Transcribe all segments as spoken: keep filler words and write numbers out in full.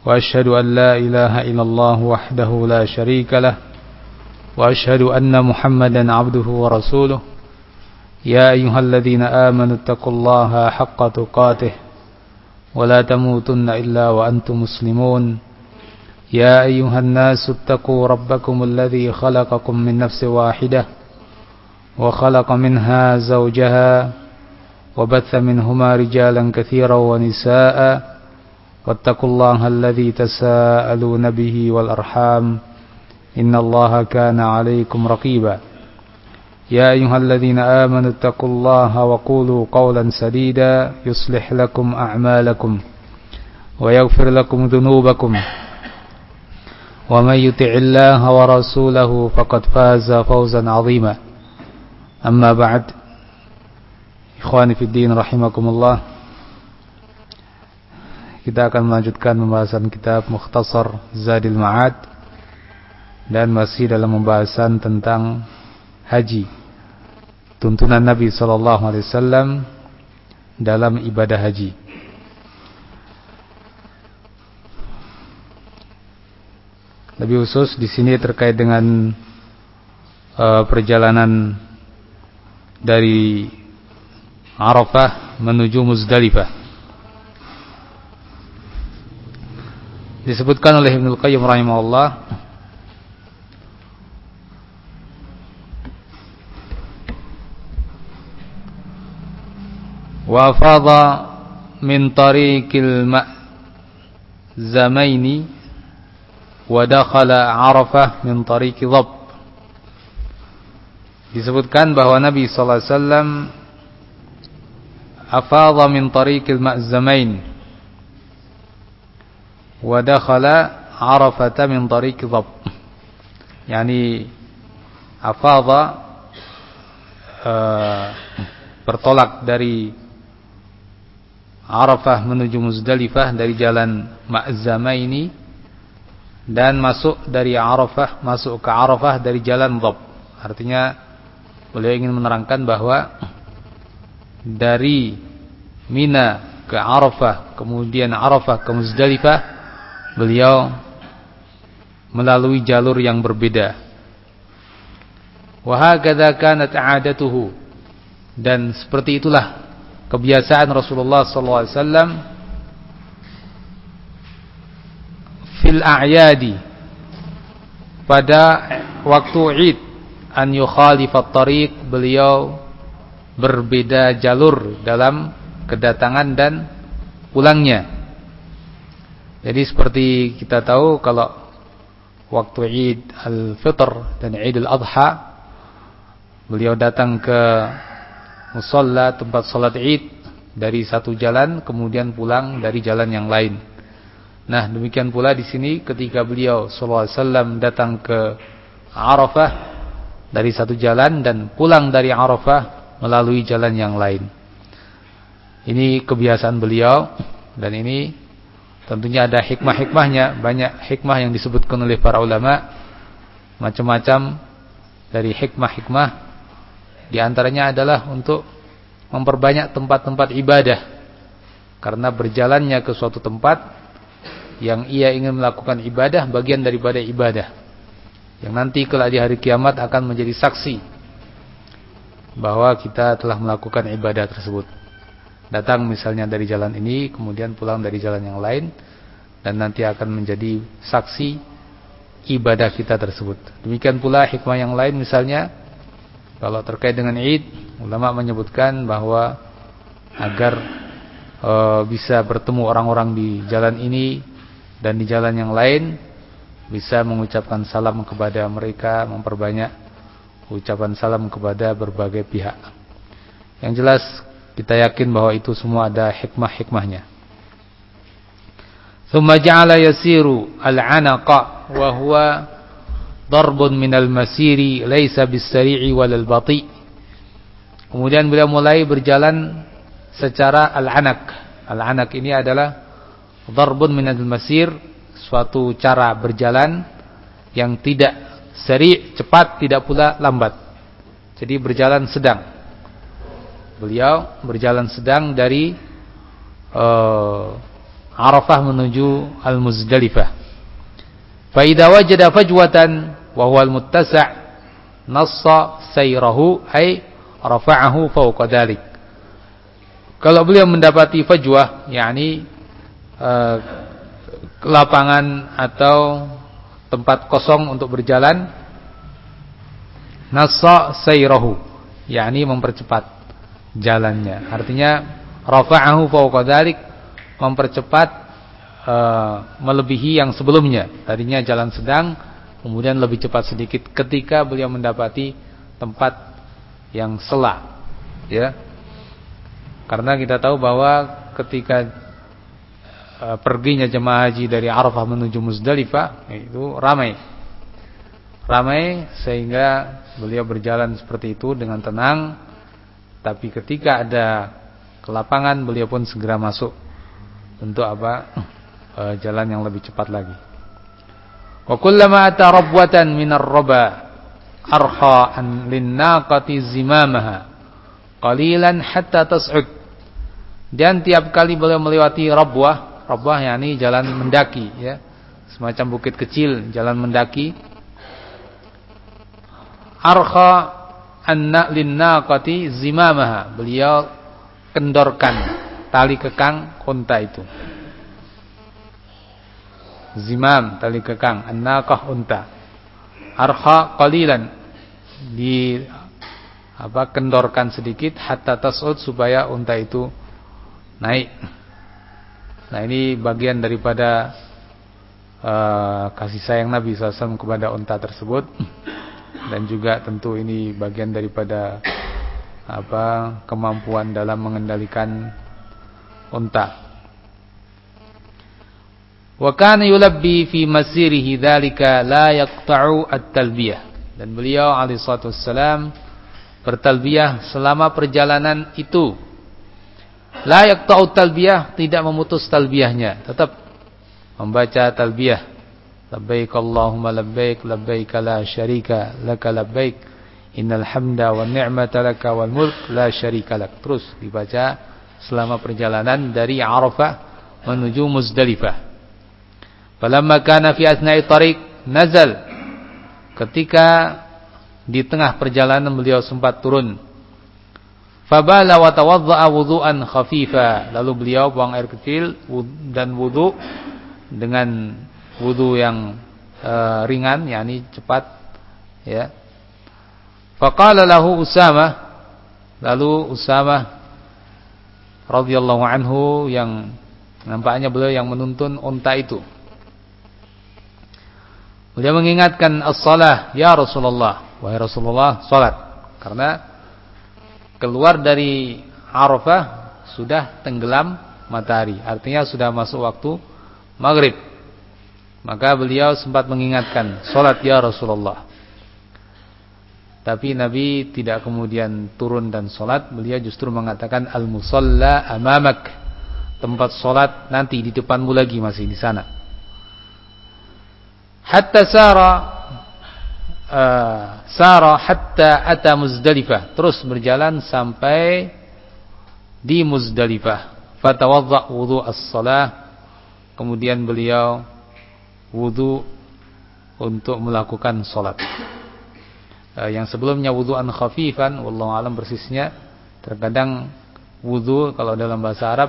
وأشهد أن لا إله إلا الله وحده لا شريك له وأشهد أن محمدا عبده ورسوله يا أيها الذين آمنوا اتقوا الله حق تقاته ولا تموتن إلا وأنتم مسلمون يا أيها الناس اتقوا ربكم الذي خلقكم من نفس واحدة وخلق منها زوجها وبث منهما رجالا كثيرا ونساء واتقوا الله الذي تساءلون به والأرحام إن الله كان عليكم رقيبا يا أيها الذين آمنوا اتقوا الله وقولوا قولا سديدا يصلح لكم أعمالكم ويغفر لكم ذنوبكم ومن يطع الله ورسوله فقد فاز فوزا عظيما أما بعد إخواني في الدين رحمكم الله. Kita akan melanjutkan pembahasan kitab Mukhtasar Zadil Ma'ad dan masih dalam pembahasan tentang haji, tuntunan Nabi sallallahu alaihi wasallam dalam ibadah haji. Lebih khusus di sini terkait dengan uh, perjalanan dari Arafah menuju Muzdalifah. Disebutkan oleh Ibnu Qayyim rahimahullah, wa fadha min tariqil ma'zamaini wa dakhala Arafah min tariqi dhab. Disebutkan bahwa Nabi sallallahu alaihi wasallam afadha min tariqil ma'zamain wa dakhala Arafah min tariqi dhab. Yani afadha uh, bertolak dari Arafah menuju Muzdalifah dari jalan Ma'zamaini, dan masuk dari Arafah masuk ke Arafah dari jalan Dhab. Artinya beliau ingin menerangkan bahwa dari Mina ke Arafah, kemudian Arafah ke Muzdalifah, beliau melalui jalur yang berbeda. Wa hakadha kanat 'adatuhu, dan seperti itulah kebiasaan Rasulullah sallallahu alaihi wasallam fil a'yadi, pada waktu Id, an yukhalifat tariq, beliau berbeda jalur dalam kedatangan dan pulangnya. Jadi seperti kita tahu kalau waktu Id al-Fitr dan Id al-Adha, beliau datang ke musalla tempat salat Id dari satu jalan, kemudian pulang dari jalan yang lain. Nah, demikian pula di sini ketika beliau sallallahu alaihi wasallam datang ke Arafah dari satu jalan dan pulang dari Arafah melalui jalan yang lain. Ini kebiasaan beliau, dan ini tentunya ada hikmah-hikmahnya. Banyak hikmah yang disebutkan oleh para ulama, macam-macam dari hikmah-hikmah. Di antaranya adalah untuk memperbanyak tempat-tempat ibadah, karena berjalannya ke suatu tempat yang ia ingin melakukan ibadah, bagian daripada ibadah yang nanti kelak di hari kiamat akan menjadi saksi bahwa kita telah melakukan ibadah tersebut. Datang misalnya dari jalan ini, kemudian pulang dari jalan yang lain, dan nanti akan menjadi saksi ibadah kita tersebut. Demikian pula hikmah yang lain, misalnya kalau terkait dengan Id, ulama menyebutkan bahwa agar e, bisa bertemu orang-orang di jalan ini dan di jalan yang lain, bisa mengucapkan salam kepada mereka, memperbanyak ucapan salam kepada berbagai pihak. Yang jelas kita yakin bahwa itu semua ada hikmah-hikmahnya. Thumma ja'ala yasiru al-'anaqa wa huwa darbun minal masiri laisa bis-sari'i walal bati'. Kemudian beliau mulai berjalan secara al-'anak. Al-'anak ini adalah darbun minal masir, suatu cara berjalan yang tidak sari', cepat, tidak pula lambat. Jadi berjalan sedang. Beliau berjalan sedang dari uh, Arafah menuju Al-Muzdalifah. Fa idza wajada fajwatan wa huwa al-muttasa' nassa sayrahu ay rafa'ahu fawqa dhalik. Kalau beliau mendapati fajwah, yakni uh, lapangan atau tempat kosong untuk berjalan, nassa sayrahu, yakni mempercepat jalannya. Artinya rafa'ahu fawqa dhalik, mempercepat uh, melebihi yang sebelumnya. Tadinya jalan sedang, kemudian lebih cepat sedikit ketika beliau mendapati tempat yang sela, ya. Karena kita tahu bahwa ketika uh, perginya jemaah haji dari Arafah menuju Muzdalifah itu ramai. Ramai sehingga beliau berjalan seperti itu dengan tenang. Tapi ketika ada ke lapangan, beliau pun segera masuk untuk apa? Uh, jalan yang lebih cepat lagi. Wa kullama ata rabwatan minar raba arkha an linnaqati zimamaha qalilan hatta tas'ud. Dan tiap kali beliau melewati rabwah, rabwah yakni jalan mendaki, ya. Semacam bukit kecil, jalan mendaki. Arkha anna linnaqati zimamaha. Beliau kendorkan tali kekang unta itu. Zimam, tali kekang, an-naqah, unta. Arkha qalilan, di apa kendorkan sedikit, hatta tas'ud, supaya unta itu naik. Nah, ini bagian daripada uh, kasih sayang Nabi shallallahu alaihi wasallam kepada unta tersebut, dan juga tentu ini bagian daripada apa kemampuan dalam mengendalikan unta. Wa kana yulabbi fi masirihi dzalika la yaqta'u at-talbiyah. Dan beliau alaihi salatu wassalam bertalbiyah selama perjalanan itu. La yaqta'u at-talbiyah, tidak memutus talbiyahnya, tetap membaca talbiyah. Labbaik Allahumma labbaik, labbaik la syarika laka labbaik, innal hamda wan ni'mata laka wal mulk la syarika lak. Terus dibaca selama perjalanan dari Arafah menuju Muzdalifah. Falamma kana fi asna'i tariq nazal. Ketika di tengah perjalanan beliau sempat turun. Fabala wa tawadda'a wudhu'an khafifa. Lalu beliau buang air kecil dan wudu dengan wudu yang uh, ringan, yakni cepat, ya. Faqala lahu Usamah. Lalu Usamah radhiyallahu anhu, yang nampaknya beliau yang menuntun unta itu, beliau mengingatkan as-salah, ya Rasulullah, wahai Rasulullah, salat. Karena keluar dari Arafah sudah tenggelam matahari, artinya sudah masuk waktu maghrib. Maka beliau sempat mengingatkan, salat ya Rasulullah. Tapi Nabi tidak kemudian turun dan salat. Beliau justru mengatakan, al-musalla amamak, tempat salat nanti di depanmu lagi, masih di sana. Hatta sara uh, sara hatta ata Muzdalifah, terus berjalan sampai di Muzdalifah. Fatawadda wudu as-salah, kemudian beliau wudu untuk melakukan salat. Uh, yang sebelumnya wudu'an khafifan, wallahu alam persisnya. Terkadang wudu kalau dalam bahasa Arab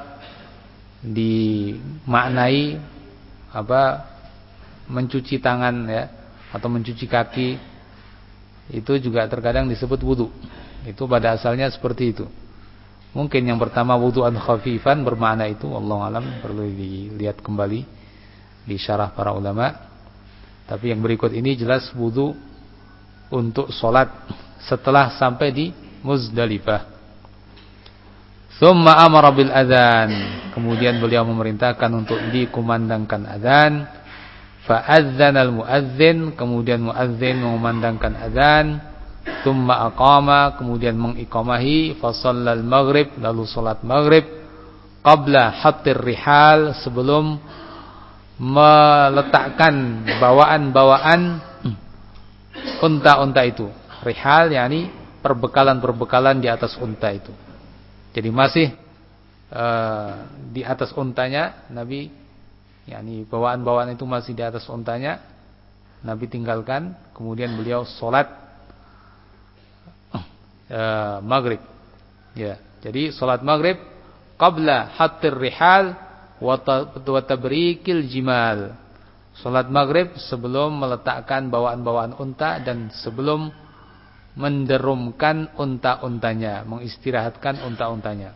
dimaknai apa? Mencuci tangan, ya, atau mencuci kaki, itu juga terkadang disebut wudu. Itu pada asalnya seperti itu. Mungkin yang pertama wudu'an khafifan bermakna itu, wallahu alam, perlu dilihat kembali di syarah para ulama. Tapi yang berikut ini jelas wudu untuk sholat setelah sampai di Muzdalifah. Tsumma amara bil adzan, kemudian beliau memerintahkan untuk dikumandangkan adzan. Fa'adzana al-mu'adzin, kemudian mu'adzin mengumandangkan adzan. Tsumma aqama, kemudian mengiqamahi. Fa shallal maghrib, lalu salat maghrib. Qabla hattir rihal, sebelum meletakkan bawaan-bawaan unta-unta itu. Rihal yakni perbekalan-perbekalan di atas unta itu. Jadi masih uh, di atas untanya, Nabi yakni bawaan-bawaan itu masih di atas untanya, Nabi tinggalkan, kemudian beliau salat uh, maghrib. Ya, jadi salat maghrib qabla hattir rihal wa tabrikil jimal. Salat maghrib sebelum meletakkan bawaan-bawaan unta dan sebelum menderumkan unta-untanya, mengistirahatkan unta-untanya.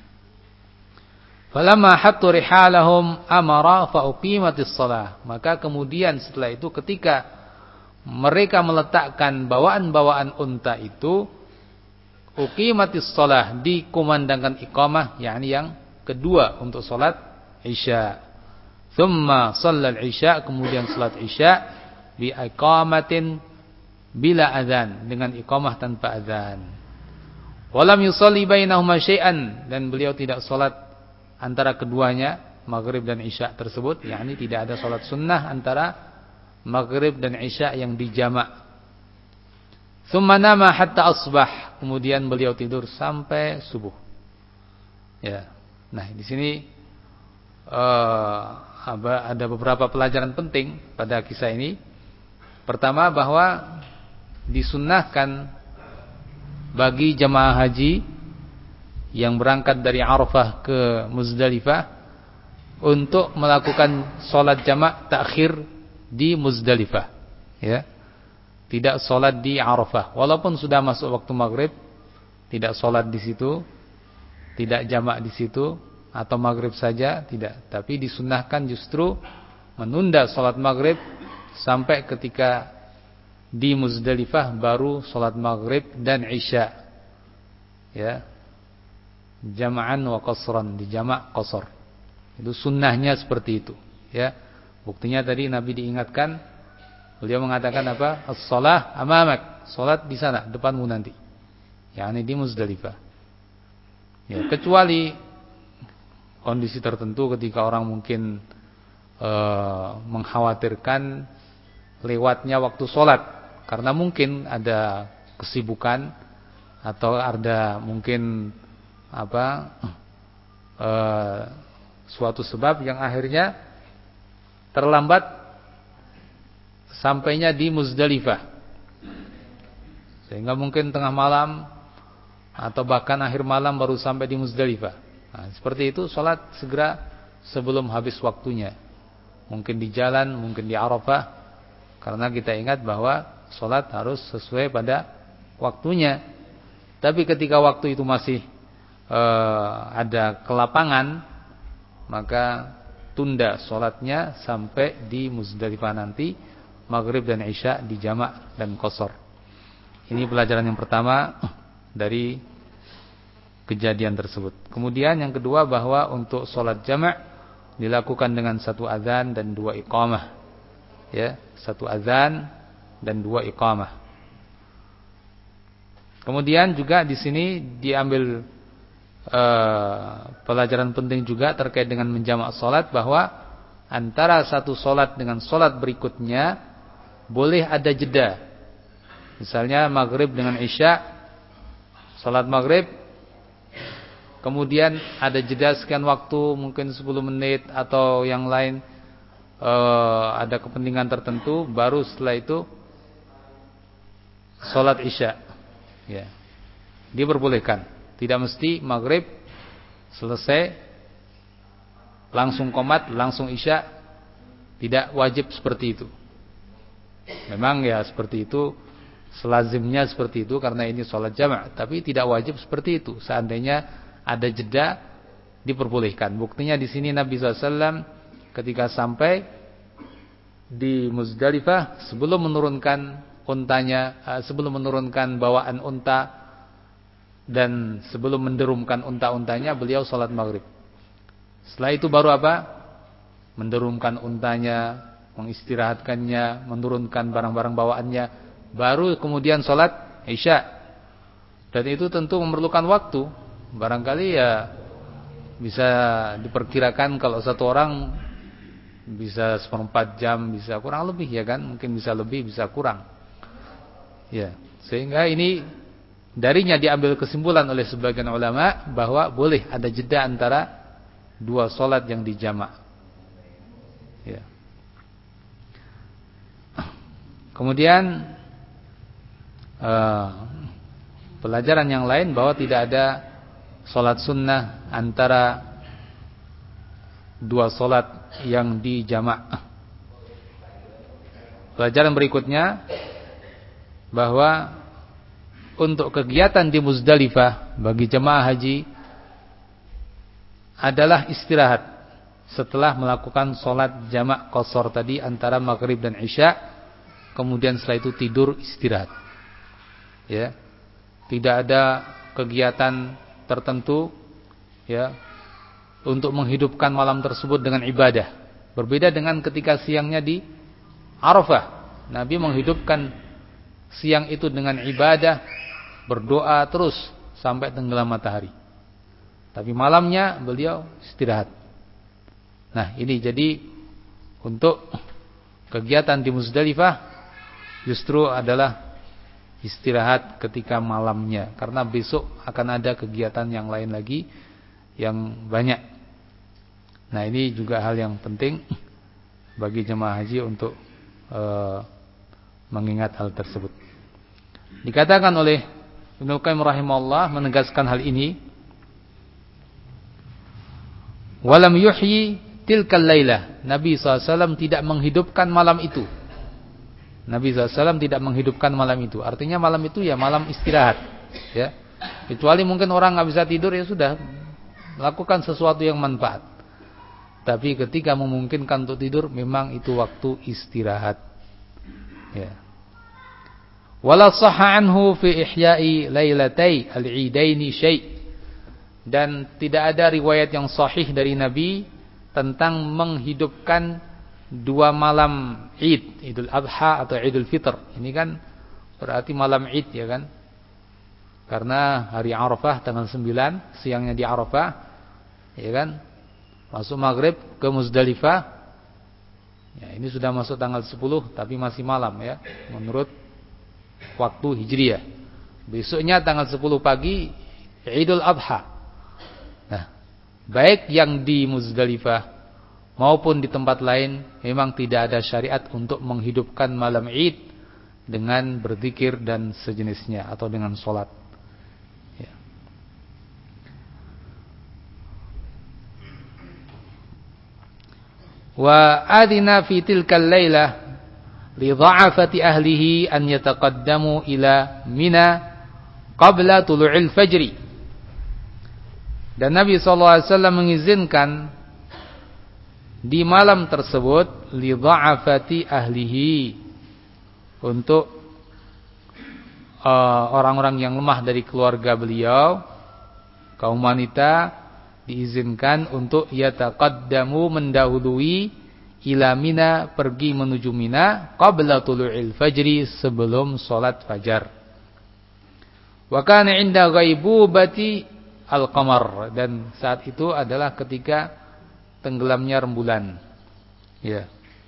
Falamma hattu rihalahum amara fa uqimatis shalah. Maka kemudian setelah itu ketika mereka meletakkan bawaan-bawaan unta itu, uqimatis shalah, dikumandangkan iqamah, yakni yang kedua untuk salat Isya. Thumma shallal Isya, kemudian salat Isya bi iqamatin bila adzan, dengan iqamah tanpa adzan. Walam yusalli bainahuma syai'an, dan beliau tidak salat antara keduanya, maghrib dan Isya tersebut, yakni tidak ada salat sunnah antara maghrib dan Isya yang dijamak. Thumma nama hatta asbah, kemudian beliau tidur sampai subuh. Ya. Nah, di sini uh, ada beberapa pelajaran penting pada kisah ini. Pertama, bahwa disunnahkan bagi jemaah haji yang berangkat dari Arafah ke Muzdalifah untuk melakukan sholat jamak takhir di Muzdalifah, ya, tidak sholat di Arafah, walaupun sudah masuk waktu maghrib, tidak sholat di situ, tidak jamak di situ, atau maghrib saja, tidak. Tapi disunnahkan justru menunda sholat maghrib sampai ketika di Muzdalifah baru sholat maghrib dan Isya, ya, jama'an wa qasran, di jamak qasar. Itu sunnahnya seperti itu, ya. Buktinya tadi Nabi diingatkan, beliau mengatakan apa? As-shalah amamak, salat di sana depanmu nanti, yakni di Muzdalifah. Ya, kecuali kondisi tertentu ketika orang mungkin e, mengkhawatirkan lewatnya waktu sholat, karena mungkin ada kesibukan atau ada mungkin apa e, suatu sebab yang akhirnya terlambat sampainya di Muzdalifah, sehingga mungkin tengah malam atau bahkan akhir malam baru sampai di Muzdalifah. Nah, seperti itu sholat segera sebelum habis waktunya. Mungkin di jalan, mungkin di Arafah. Karena kita ingat bahwa sholat harus sesuai pada waktunya. Tapi ketika waktu itu masih uh, ada kelapangan, maka tunda sholatnya sampai di Muzdalifah nanti, maghrib dan Isya di jamak dan qasar. Ini pelajaran yang pertama dari kejadian tersebut. Kemudian yang kedua, bahwa untuk sholat jamak dilakukan dengan satu azan dan dua iqamah, ya, satu azan dan dua iqamah. Kemudian juga di sini diambil uh, pelajaran penting juga terkait dengan menjamak sholat, bahwa antara satu sholat dengan sholat berikutnya boleh ada jeda. Misalnya maghrib dengan Isya, sholat maghrib, kemudian ada jeda sekian waktu, mungkin sepuluh menit atau yang lain, uh, ada kepentingan tertentu, baru setelah itu sholat Isya, ya, diperbolehkan. Tidak mesti maghrib selesai langsung qomat, langsung Isya, tidak wajib seperti itu. Memang ya seperti itu, selazimnya seperti itu karena ini sholat jamak, tapi tidak wajib seperti itu. Seandainya ada jeda, diperbolehkan. Buktinya di sini Nabi shallallahu alaihi wasallam ketika sampai di Muzdalifah, sebelum menurunkan untanya, sebelum menurunkan bawaan unta dan sebelum menderumkan unta-untanya, beliau sholat maghrib. Setelah itu baru apa? Menderumkan untanya, mengistirahatkannya, menurunkan barang-barang bawaannya, baru kemudian sholat Isya. Dan itu tentu memerlukan waktu. Barangkali ya bisa diperkirakan kalau satu orang bisa seperempat jam, bisa kurang lebih, ya kan? Mungkin bisa lebih, bisa kurang. Ya, sehingga ini darinya diambil kesimpulan oleh sebagian ulama bahwa boleh ada jeda antara dua solat yang dijamak. Ya. Kemudian uh, pelajaran yang lain bahwa tidak ada solat sunnah antara dua solat yang dijamak. Pelajaran berikutnya bahwa untuk kegiatan di Muzdalifah bagi jemaah haji adalah istirahat setelah melakukan solat jamak qasar tadi antara maghrib dan isya, kemudian setelah itu tidur istirahat. Ya, tidak ada kegiatan tertentu ya untuk menghidupkan malam tersebut dengan ibadah. Berbeda dengan ketika siangnya di Arafah, Nabi menghidupkan siang itu dengan ibadah, berdoa terus sampai tenggelam matahari. Tapi malamnya beliau istirahat. Nah, ini jadi untuk kegiatan di Muzdalifah justru adalah istirahat ketika malamnya, karena besok akan ada kegiatan yang lain lagi yang banyak. Nah, ini juga hal yang penting bagi jemaah haji untuk uh, mengingat hal tersebut. Dikatakan oleh Ibnu Qayyim rahimahullah menegaskan hal ini, walam yuhyi tilkal lailah. Nabi shallallahu alaihi wasallam tidak menghidupkan malam itu. Nabi shallallahu alaihi wasallam tidak menghidupkan malam itu. Artinya malam itu ya malam istirahat, ya. Kecuali mungkin orang nggak bisa tidur, ya sudah, lakukan sesuatu yang manfaat. Tapi ketika memungkinkan untuk tidur, memang itu waktu istirahat. Ya. Wala sahha anhu fi ihya'i lailatai al-'idaini syai'. Dan tidak ada riwayat yang sahih dari Nabi tentang menghidupkan dua malam Id, Idul Adha atau Idul Fitr. Ini kan berarti malam Id, ya kan? Karena hari Arafah tanggal sembilan, siangnya di Arafah, ya kan? Masuk maghrib ke Muzdalifah. Ya, ini sudah masuk tanggal sepuluh tapi masih malam, ya, menurut waktu Hijriyah. Besoknya tanggal sepuluh pagi Idul Adha. Nah, baik yang di Muzdalifah maupun di tempat lain memang tidak ada syariat untuk menghidupkan malam Id dengan berzikir dan sejenisnya atau dengan sholat. Ya. Wa adina fi tilkal lailah li dha'afati ahlihi an yataqaddamu ila Mina qabla tulu'il fajri. Dan Nabi sallallahu alaihi wasallam mengizinkan di malam tersebut li dha'afati ahlihi, untuk uh, orang-orang yang lemah dari keluarga beliau, kaum wanita, diizinkan untuk yataqaddamu, mendahului, ila Mina, pergi menuju Mina, qabla tulu'il fajri, sebelum salat fajar. Wa kana 'inda ghaibubati al-qamar, dan saat itu adalah ketika tenggelamnya rembulan. Ya.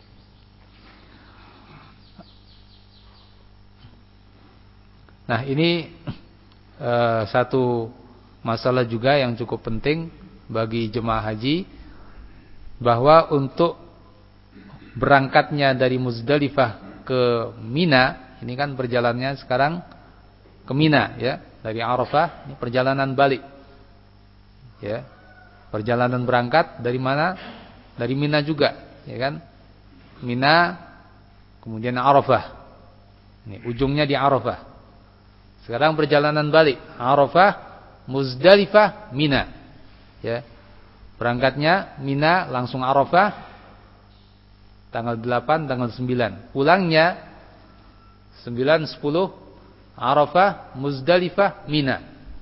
Nah, ini uh, satu masalah juga yang cukup penting bagi jemaah haji, bahwa untuk berangkatnya dari Muzdalifah ke Mina, ini kan perjalanannya sekarang ke Mina, ya, dari Arafah, ini perjalanan balik, ya, perjalanan berangkat dari mana? Dari Mina juga, ya kan? Mina, kemudian Arafah, ini ujungnya di Arafah. Sekarang perjalanan balik, Arafah, Muzdalifah, Mina, ya. Berangkatnya Mina, langsung Arafah, tanggal delapan, tanggal sembilan. Pulangnya sembilan, sepuluh, Arafah, Muzdalifah, Mina.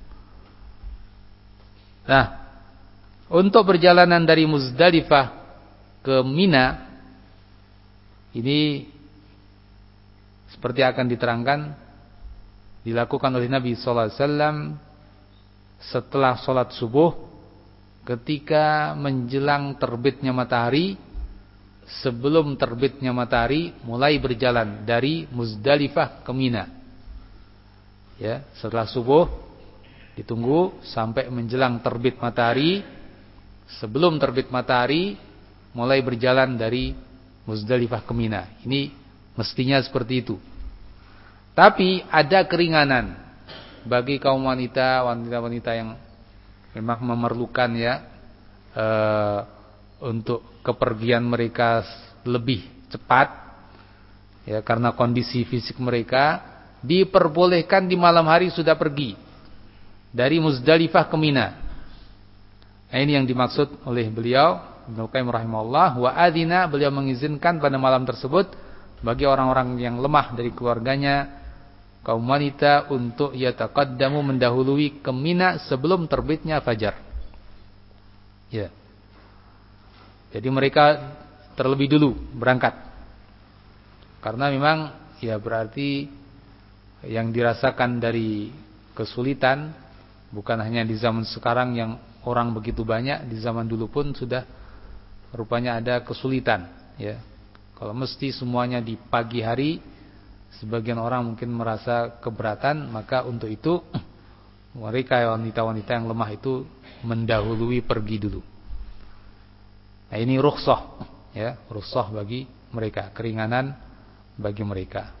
Nah, untuk perjalanan dari Muzdalifah ke Mina, ini seperti akan diterangkan, dilakukan oleh Nabi sallallahu alaihi wasallam setelah sholat subuh, ketika menjelang terbitnya matahari. Sebelum terbitnya matahari mulai berjalan dari Muzdalifah ke Mina. Ya, setelah subuh ditunggu sampai menjelang terbit matahari. Sebelum terbit matahari mulai berjalan dari Muzdalifah ke Mina. Ini mestinya seperti itu. Tapi ada keringanan bagi kaum wanita, wanita-wanita yang memang memerlukan ya e, untuk kepergian mereka lebih cepat ya, karena kondisi fisik mereka, diperbolehkan di malam hari sudah pergi dari Muzdalifah ke Mina. Nah, ini yang dimaksud oleh beliau Ibnu Qayyim rahimahullah, wa adzina, beliau mengizinkan pada malam tersebut bagi orang-orang yang lemah dari keluarganya, kaum wanita, untuk yataqaddamu, mendahului ke Mina sebelum terbitnya fajar. Ya. Jadi mereka terlebih dulu berangkat. Karena memang ya berarti yang dirasakan dari kesulitan bukan hanya di zaman sekarang yang orang begitu banyak, di zaman dulu pun sudah rupanya ada kesulitan ya. Kalau mesti semuanya di pagi hari, sebagian orang mungkin merasa keberatan, maka untuk itu mereka wanita-wanita yang lemah itu mendahului pergi dulu. Nah, ini rukhsah ya, rukhsah bagi mereka, keringanan bagi mereka.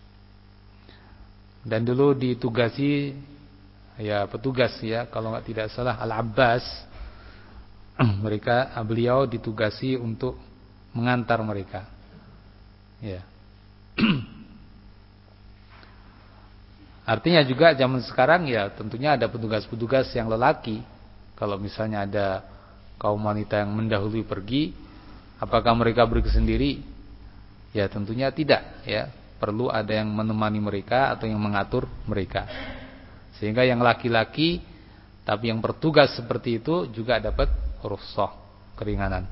Dan dulu ditugasi ya petugas ya, kalau enggak tidak salah Al-Abbas, mereka beliau ditugasi untuk mengantar mereka. Ya. Artinya juga zaman sekarang ya tentunya ada petugas-petugas yang lelaki. Kalau misalnya ada kaum wanita yang mendahului pergi, apakah mereka pergi sendiri? Ya tentunya tidak ya. Perlu ada yang menemani mereka atau yang mengatur mereka. Sehingga yang laki-laki tapi yang bertugas seperti itu juga dapat rukhsah, keringanan.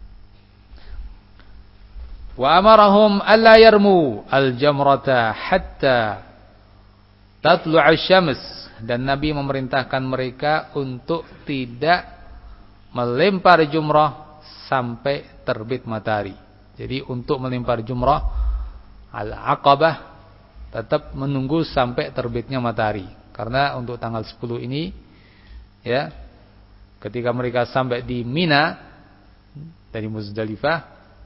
Wa amarahum alla yarmu al-jamrata hatta tatlu'a syams, dan Nabi memerintahkan mereka untuk tidak melempar jumrah sampai terbit matahari. Jadi untuk melempar jumrah al-Aqabah tetap menunggu sampai terbitnya matahari. Karena untuk tanggal sepuluh ini ya, ketika mereka sampai di Mina dari Muzdalifah,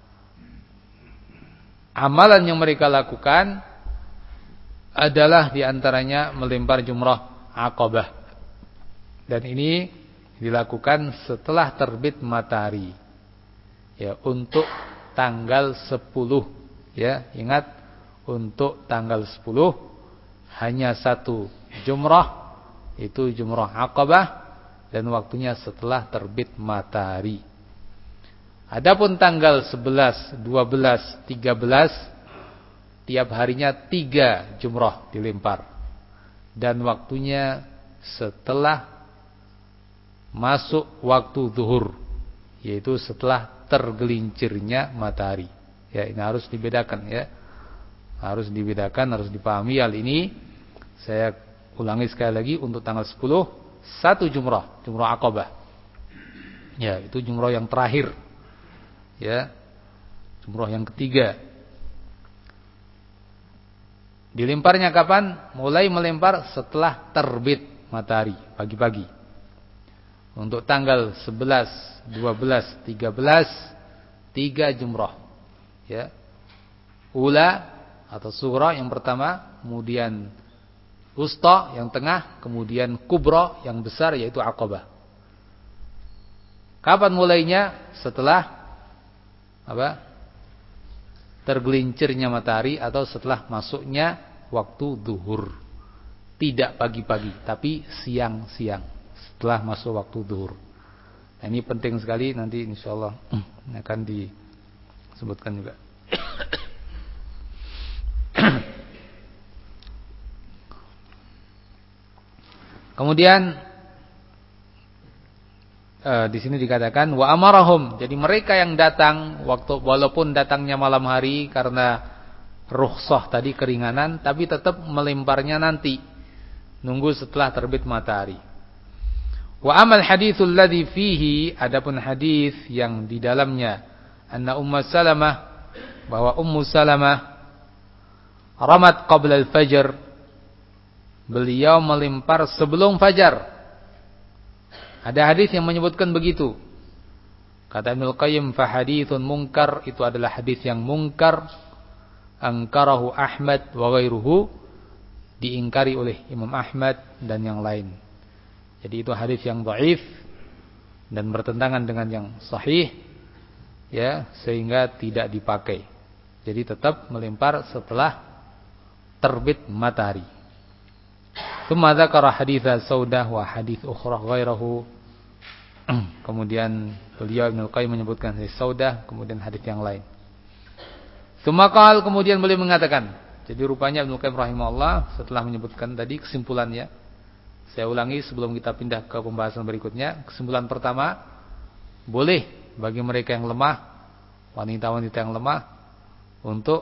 amalan yang mereka lakukan adalah diantaranya melempar jumrah Aqabah. Dan ini dilakukan setelah terbit matahari. Ya, untuk tanggal sepuluh. Ya, ingat, untuk tanggal sepuluh hanya satu jumrah, itu jumrah Aqabah, dan waktunya setelah terbit matahari. Adapun tanggal sebelas, dua belas, tiga belas, tiap harinya tiga jumrah dilempar. Dan waktunya setelah masuk waktu zuhur, yaitu setelah tergelincirnya matahari. Ya, ini harus dibedakan ya. Harus dibedakan, harus dipahami hal ini. Saya ulangi sekali lagi, untuk tanggal sepuluh satu jumrah, jumrah Aqabah. Ya, itu jumrah yang terakhir. Ya. Jumrah yang ketiga. Dilemparnya kapan? Mulai melempar setelah terbit matahari, pagi-pagi. Untuk tanggal sebelas, dua belas, tiga belas, tiga jumrah. Ya. Ula atau sughra yang pertama, kemudian wusta yang tengah, kemudian kubra yang besar yaitu Aqabah. Kapan mulainya? Setelah apa? Tergelincirnya matahari atau setelah masuknya waktu zuhur. Tidak pagi-pagi, tapi siang-siang setelah masuk waktu zuhur. Nah, ini penting sekali, nanti insyaallah akan disebutkan juga. Kemudian eh, di sini dikatakan wa amarahum, jadi mereka yang datang waktu, walaupun datangnya malam hari karena rukhsah tadi, keringanan, tapi tetap melemparnya nanti, nunggu setelah terbit matahari. Wa amal haditsul ladzi fihi, adapun hadis yang di dalamnya anna Ummu Salamah, bahwa Ummu Salamah ramat qabla al-fajr, beliau melempar sebelum fajar. Ada hadis yang menyebutkan begitu. Kata Ibnu Qayyim, fa haditsun munkar, itu adalah hadis yang munkar, angkarahu Ahmad wa ghairuhu, diingkari oleh Imam Ahmad dan yang lain. Jadi itu hadis yang dhaif dan bertentangan dengan yang sahih, ya, sehingga tidak dipakai. Jadi tetap melempar setelah terbit matahari. Tsumma dzakara haditsa Saudah wa hadits ukhra ghairahu. Kemudian beliau Ibnu Qayyim menyebutkan hadits Saudah, kemudian hadits yang lain. Tsumma qala, kemudian beliau mengatakan, jadi rupanya Ibnu Qayyim rahimahullah setelah menyebutkan tadi kesimpulannya, saya ulangi sebelum kita pindah ke pembahasan berikutnya. Kesimpulan pertama, boleh bagi mereka yang lemah, wanita-wanita yang lemah, untuk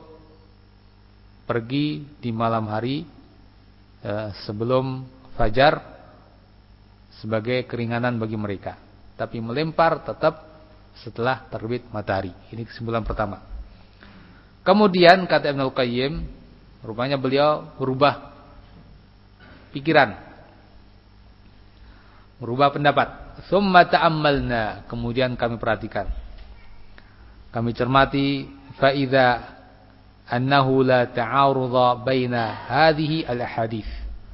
pergi di malam hari eh, sebelum fajar sebagai keringanan bagi mereka. Tapi melempar tetap setelah terbit matahari. Ini kesimpulan pertama. Kemudian kata Ibnu Qayyim, rupanya beliau berubah pikiran, berubah pendapat. Tsumma ta'ammalna, kemudian kami perhatikan, kami cermati, fa idza annahu la ta'arudha baina hadhihi al-ahadits,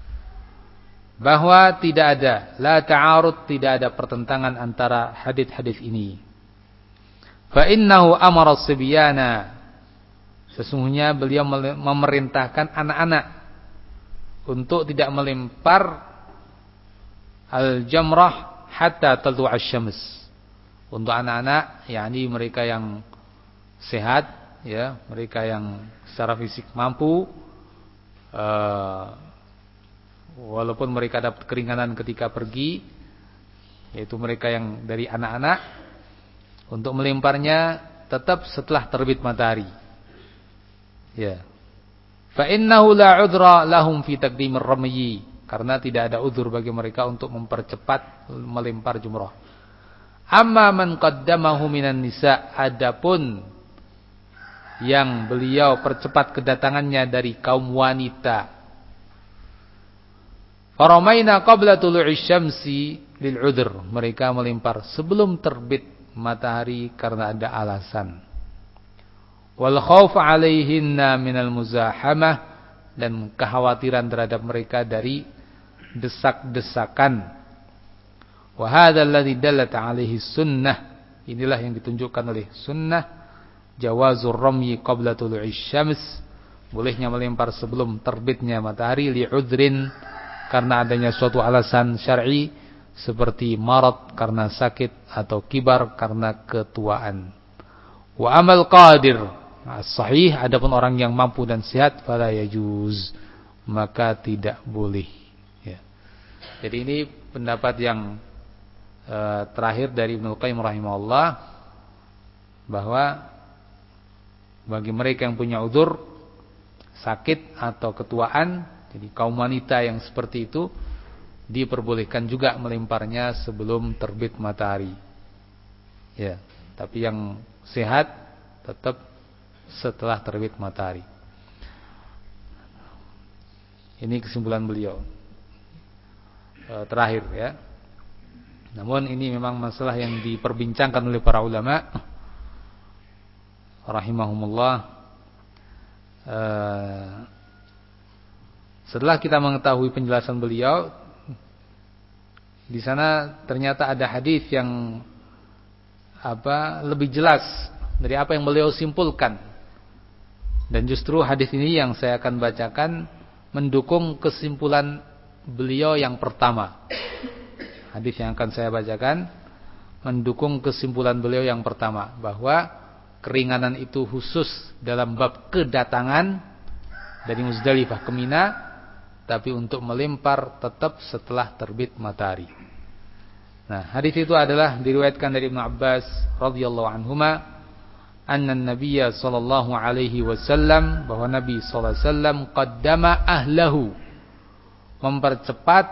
bahwa tidak ada la ta'arud, tidak ada pertentangan antara hadis-hadis ini. Fa innahu amara as-sibyana, sesungguhnya beliau memerintahkan anak-anak untuk tidak melempar al-jamrah hatta tatlu'a asy-syams. Untuk anak-anak, yakni mereka yang sehat, ya, mereka yang secara fisik mampu, uh, walaupun mereka dapat keringanan ketika pergi, yaitu mereka yang dari anak-anak, untuk melemparnya tetap setelah terbit matahari. Ya. Fa innahu la 'udra lahum fi taqdimir ramyi, karena tidak ada udzur bagi mereka untuk mempercepat melempar jumrah. Amma man qaddamahu minan nisa, adapun yang beliau percepat kedatangannya dari kaum wanita, faramaina qabla tulu'i syamsi lil 'udhr, mereka melempar sebelum terbit matahari karena ada alasan. Wal khauf 'alaihinna minal muzahamah, dan kekhawatiran terhadap mereka dari desak-desakan. Wa hadzal ladzi dallat 'alaihi sunnah, inilah yang ditunjukkan oleh sunnah, jawazur ramyi qabla tulu'i syams, bolehnya melempar sebelum terbitnya matahari, li'udhrin, karena adanya suatu alasan syar'i seperti marad karena sakit atau kibar karena ketuaan. Wa amal qadir sahih, adapun orang yang mampu dan sehat, fala yajuz, maka tidak boleh, ya. Jadi ini pendapat yang uh, terakhir dari Ibnu Qayyim rahimahullah, bahwa bagi mereka yang punya udzur, sakit atau ketuaan, jadi kaum wanita yang seperti itu, diperbolehkan juga melemparnya sebelum terbit matahari. Ya, tapi yang sehat tetap setelah terbit matahari. Ini kesimpulan beliau e, terakhir, ya. Namun ini memang masalah yang diperbincangkan oleh para ulama rahimahumullah. E, setelah kita mengetahui penjelasan beliau, di sana ternyata ada hadis yang apa lebih jelas dari apa yang beliau simpulkan. Dan justru hadis ini yang saya akan bacakan mendukung kesimpulan beliau yang pertama. Hadis yang akan saya bacakan mendukung kesimpulan beliau yang pertama, bahwa keringanan itu khusus dalam bab kedatangan dari Muzdalifah ke Mina, tapi untuk melempar tetap setelah terbit matahari. Nah, hadis itu adalah diriwayatkan dari Ibnu Abbas radhiyallahu anhuma, anna Nabiyya sallallahu alaihi wasallam, bahwa Nabi sallallahu alaihi wasallam qaddama ahlahu, mempercepat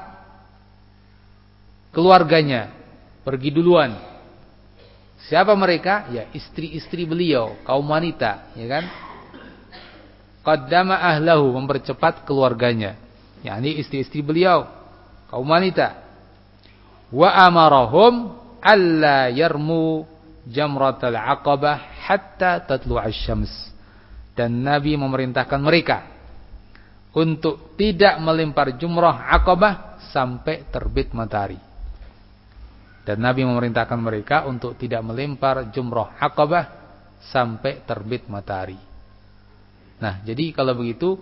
keluarganya pergi duluan. Siapa mereka? Ya, istri-istri beliau, kaum wanita, ya kan? Qaddama ahlahu, mempercepat keluarganya. yakni istri-istri beliau, kaum wanita. Wa amarahum alla yarmu jamratal aqabah hatta tatlu'asy syams. Dan Nabi memerintahkan mereka untuk tidak melempar jumrah Aqabah sampai terbit matahari. Dan Nabi memerintahkan mereka untuk tidak melempar jumrah Aqabah sampai terbit matahari. Nah, jadi kalau begitu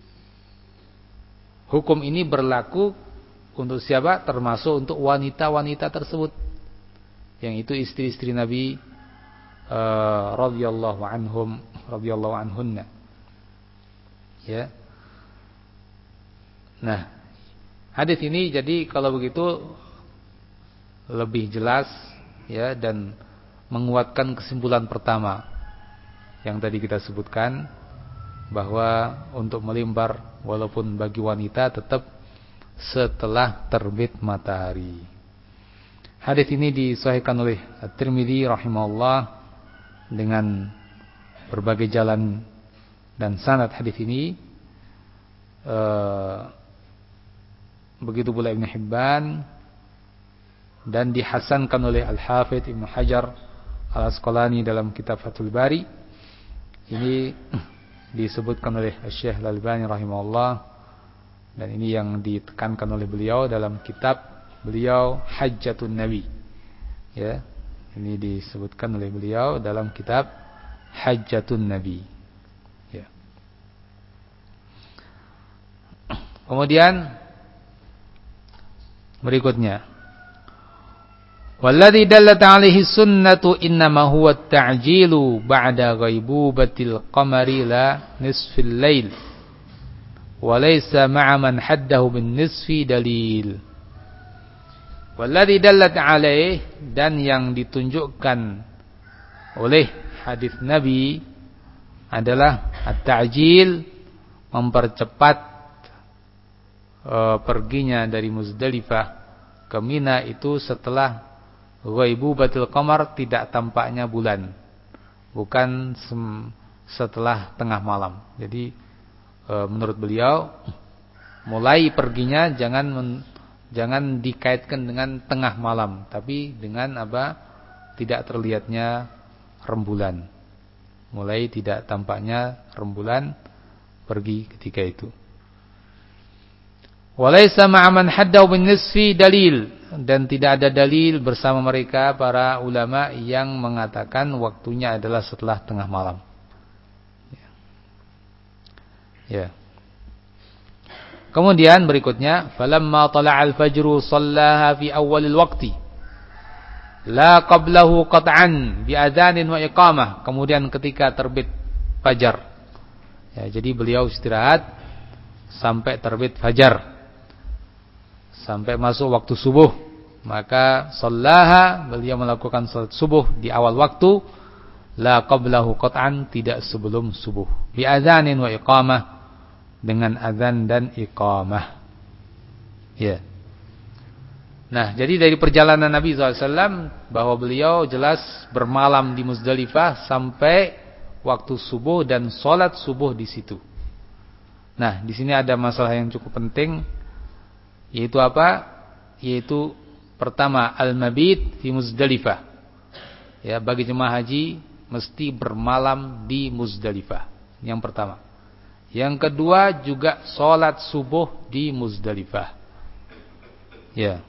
hukum ini berlaku untuk siapa? Termasuk untuk wanita-wanita tersebut, yang itu istri-istri Nabi uh, radhiyallahu anhum radhiyallahu anhunna. Ya. Nah, hadis ini jadi kalau begitu lebih jelas ya, dan menguatkan kesimpulan pertama yang tadi kita sebutkan, bahwa untuk melempar walaupun bagi wanita tetap setelah terbit matahari. Hadis ini disahihkan oleh At-Tirmidzi rahimahullah dengan berbagai jalan, dan sanad hadis ini uh, begitu pula Ibnu Hibban, dan dihasankan oleh Al-Hafidz Ibnu Hajar Al-Asqalani dalam kitab Fathul Bari. Ini disebutkan oleh Syekh Al-Albani rahimahullah, dan ini yang ditekankan oleh beliau dalam kitab beliau Hajjatun Nabi. Ya, ini disebutkan oleh beliau dalam kitab Hajjatun Nabi. Ya. Kemudian berikutnya, walladzi dallat 'alaihi sunnatu innama huwa at-ta'jilu ba'da ghaibubatil qamari la nisfil lail wa laysa ma'a man haddahu bin nisfi dalil. Walladzi dallat 'alaihi, dan yang ditunjukkan oleh hadis Nabi adalah at-ta'jil, mempercepat Uh, perginya dari Muzdalifah ke Mina itu setelah ghaibubatil qamar, tidak tampaknya bulan, bukan setelah tengah malam. Jadi uh, menurut beliau mulai perginya jangan men, jangan dikaitkan dengan tengah malam, tapi dengan apa? Tidak terlihatnya rembulan. Mulai tidak tampaknya rembulan pergi ketika itu. Walaysa ma'aman haddahu bin nisfi dalil, dan tidak ada dalil bersama mereka para ulama yang mengatakan waktunya adalah setelah tengah malam. Ya. Ya. Kemudian berikutnya, falamma tala'al fajru shallaha fi awwalil waqti la qablahu qat'an bi adzanin wa iqamah. Kemudian ketika terbit fajar. Ya, jadi beliau istirahat sampai terbit fajar, sampai masuk waktu subuh, maka shallaha, beliau melakukan salat subuh di awal waktu, la qablahu qat'an, tidak sebelum subuh, bi adzanin wa iqamah, dengan azan dan iqamah. Ya. Nah, jadi dari perjalanan Nabi shallallahu alaihi wasallam bahwa beliau jelas bermalam di Muzdalifah sampai waktu subuh dan salat subuh di situ. Nah, di sini ada masalah yang cukup penting, yaitu apa? Yaitu pertama, al-mabit fi Muzdalifah. Ya, bagi jemaah haji mesti bermalam di Muzdalifah. Yang pertama. Yang kedua juga salat subuh di Muzdalifah. Ya.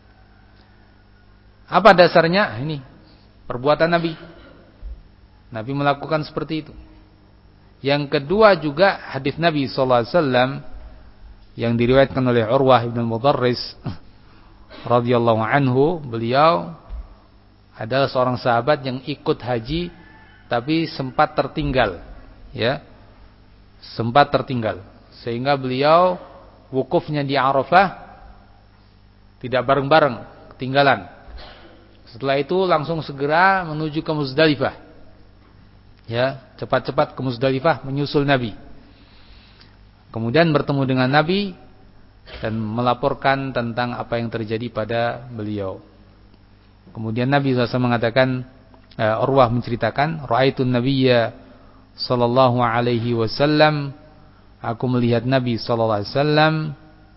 Apa dasarnya? Ini perbuatan Nabi. Nabi melakukan seperti itu. Yang kedua juga hadis Nabi sallallahu alaihi wasallam yang diriwayatkan oleh Urwah ibn al-Mudarris radhiyallahu anhu. Beliau adalah seorang sahabat yang ikut haji tapi sempat tertinggal, ya, sempat tertinggal, sehingga beliau wukufnya di Arafah tidak bareng-bareng, ketinggalan. Setelah itu langsung segera menuju ke Muzdalifah, ya, cepat-cepat ke Muzdalifah menyusul Nabi. Kemudian bertemu dengan Nabi dan melaporkan tentang apa yang terjadi pada beliau. Kemudian Nabi shallallahu alaihi wasallam mengatakan, uh, Urwah menceritakan, ra'aitun nabiyya sallallahu alaihi wasallam, aku melihat Nabi sallallahu alaihi wasallam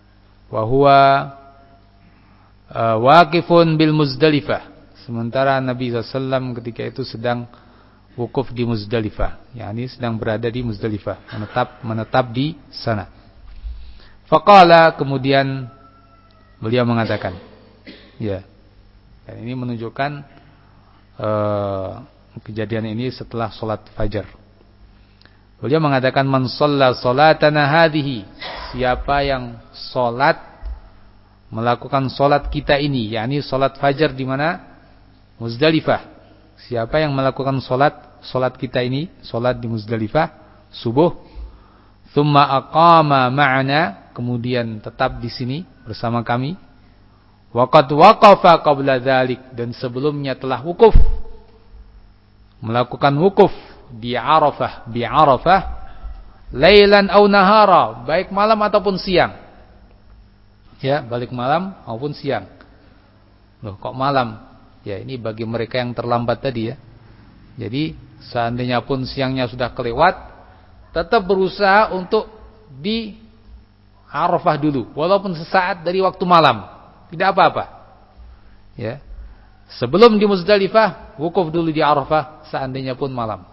wa huwa uh, waqifun bil Muzdalifah. Sementara Nabi sallallahu alaihi wasallam ketika itu sedang wukuf di Muzdalifah, yakni sedang berada di Muzdalifah, menetap menetap di sana. Faqala, kemudian beliau mengatakan, ya. Dan ini menunjukkan uh, kejadian ini setelah salat fajar. Beliau mengatakan, man shalla salatana hadhihi, siapa yang salat melakukan salat kita ini, yakni salat fajar di mana? Muzdalifah. Siapa yang melakukan salat salat kita ini, salat di Muzdalifah subuh, thumma aqama ma'ana, kemudian tetap di sini bersama kami, waqad waqafa qabla dzalik, dan sebelumnya telah wukuf, melakukan wukuf di Arafah, bi Arafah, lailan aw nahara, baik malam ataupun siang. Ya, balik malam maupun siang. Loh, kok malam? Ya, ini bagi mereka yang terlambat tadi ya. Jadi, seandainya pun siangnya sudah kelewat, tetap berusaha untuk di Arafah dulu, walaupun sesaat dari waktu malam. Tidak apa-apa. Ya. Sebelum di Muzdalifah, wukuf dulu di Arafah, seandainya pun malam.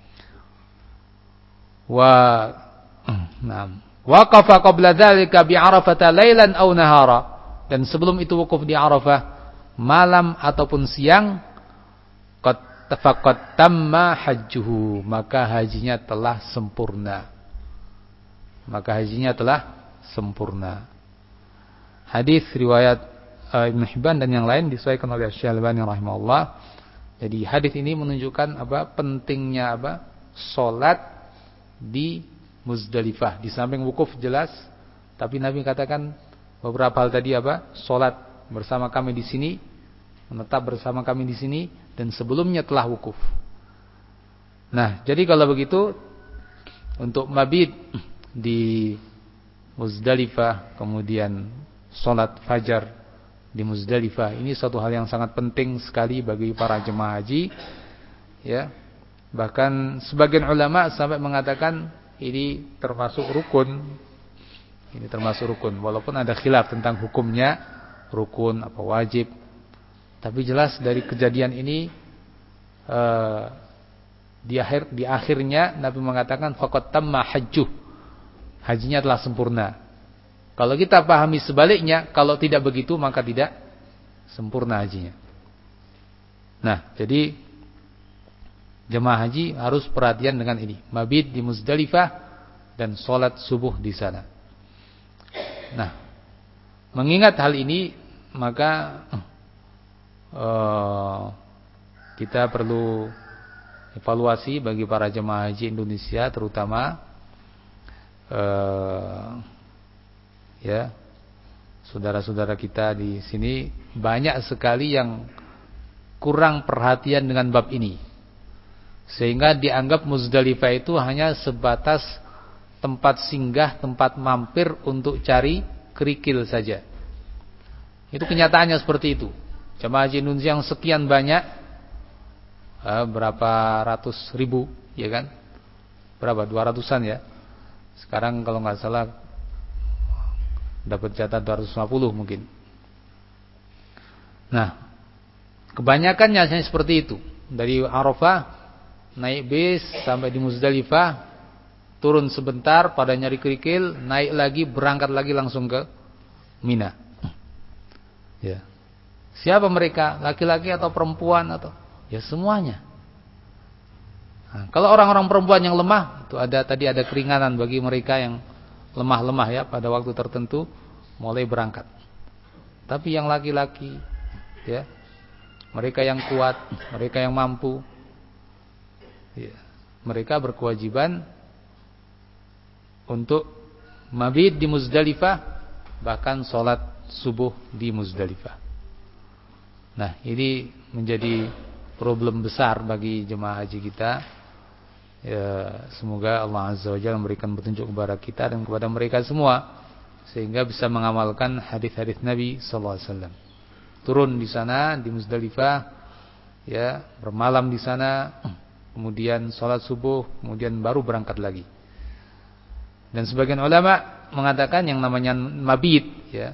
Wa Naam. Waqafa qabla dzalika bi Arafata lailan aw nahara, dan sebelum itu wukuf di Arafah malam ataupun siang, qad tafaqat tamma hajjuhu, maka hajinya telah sempurna. Maka hajinya telah sempurna. Hadis riwayat uh, Ibnu Hibban dan yang lain disahihkan oleh Asy-Syaibani rahimahullah. Jadi hadis ini menunjukkan apa? Pentingnya apa? Salat di Muzdalifah. Di samping wukuf jelas, tapi Nabi katakan beberapa hal tadi apa? Salat bersama kami di sini, menetap bersama kami di sini, dan sebelumnya telah wukuf. Nah, jadi kalau begitu untuk mabit di Muzdalifah, kemudian salat fajar di Muzdalifah, ini suatu hal yang sangat penting sekali bagi para jemaah haji. Ya. Bahkan sebagian ulama sampai mengatakan ini termasuk rukun. Ini termasuk rukun, walaupun ada khilaf tentang hukumnya, rukun apa wajib. Tapi jelas dari kejadian ini uh, di akhir di akhirnya Nabi mengatakan faqad tamma hajjuh, hajinya telah sempurna. Kalau kita pahami sebaliknya, kalau tidak begitu maka tidak sempurna hajinya. Nah, jadi jemaah haji harus perhatian dengan ini, mabit di Muzdalifah dan sholat subuh di sana. Nah, mengingat hal ini, maka uh, kita perlu evaluasi bagi para jemaah haji Indonesia, terutama uh, ya, saudara-saudara kita di sini banyak sekali yang kurang perhatian dengan bab ini. Sehingga dianggap Muzdalifah itu hanya sebatas tempat singgah, tempat mampir untuk cari kerikil saja. Itu kenyataannya seperti itu. Jemaah haji Indonesia yang sekian banyak, eh, berapa ratus ribu, ya kan? Berapa? dua ratusan ya. Sekarang kalau nggak salah dapat jatah dua ratus lima puluh mungkin. Nah, kebanyakannya hanya seperti itu. Dari Arafah naik bis sampai di Muzdalifah, turun sebentar pada nyari kerikil, naik lagi, berangkat lagi langsung ke Mina. Ya. Siapa mereka? Laki-laki atau perempuan atau ya semuanya. Nah, kalau orang-orang perempuan yang lemah, itu ada tadi ada keringanan bagi mereka yang lemah-lemah ya, pada waktu tertentu mulai berangkat. Tapi yang laki-laki ya, mereka yang kuat, mereka yang mampu, ya, mereka berkewajiban untuk mabit di Muzdalifah, bahkan sholat subuh di Muzdalifah. Nah, ini menjadi problem besar bagi jemaah haji kita. Ya, semoga Allah Azza wa Jalla memberikan petunjuk kepada kita dan kepada mereka semua, sehingga bisa mengamalkan hadis-hadis Nabi sallallahu alaihi wasallam. Turun di sana di Muzdalifah, ya, bermalam di sana, kemudian sholat subuh, kemudian baru berangkat lagi. Dan sebagian ulama mengatakan yang namanya mabit, ya.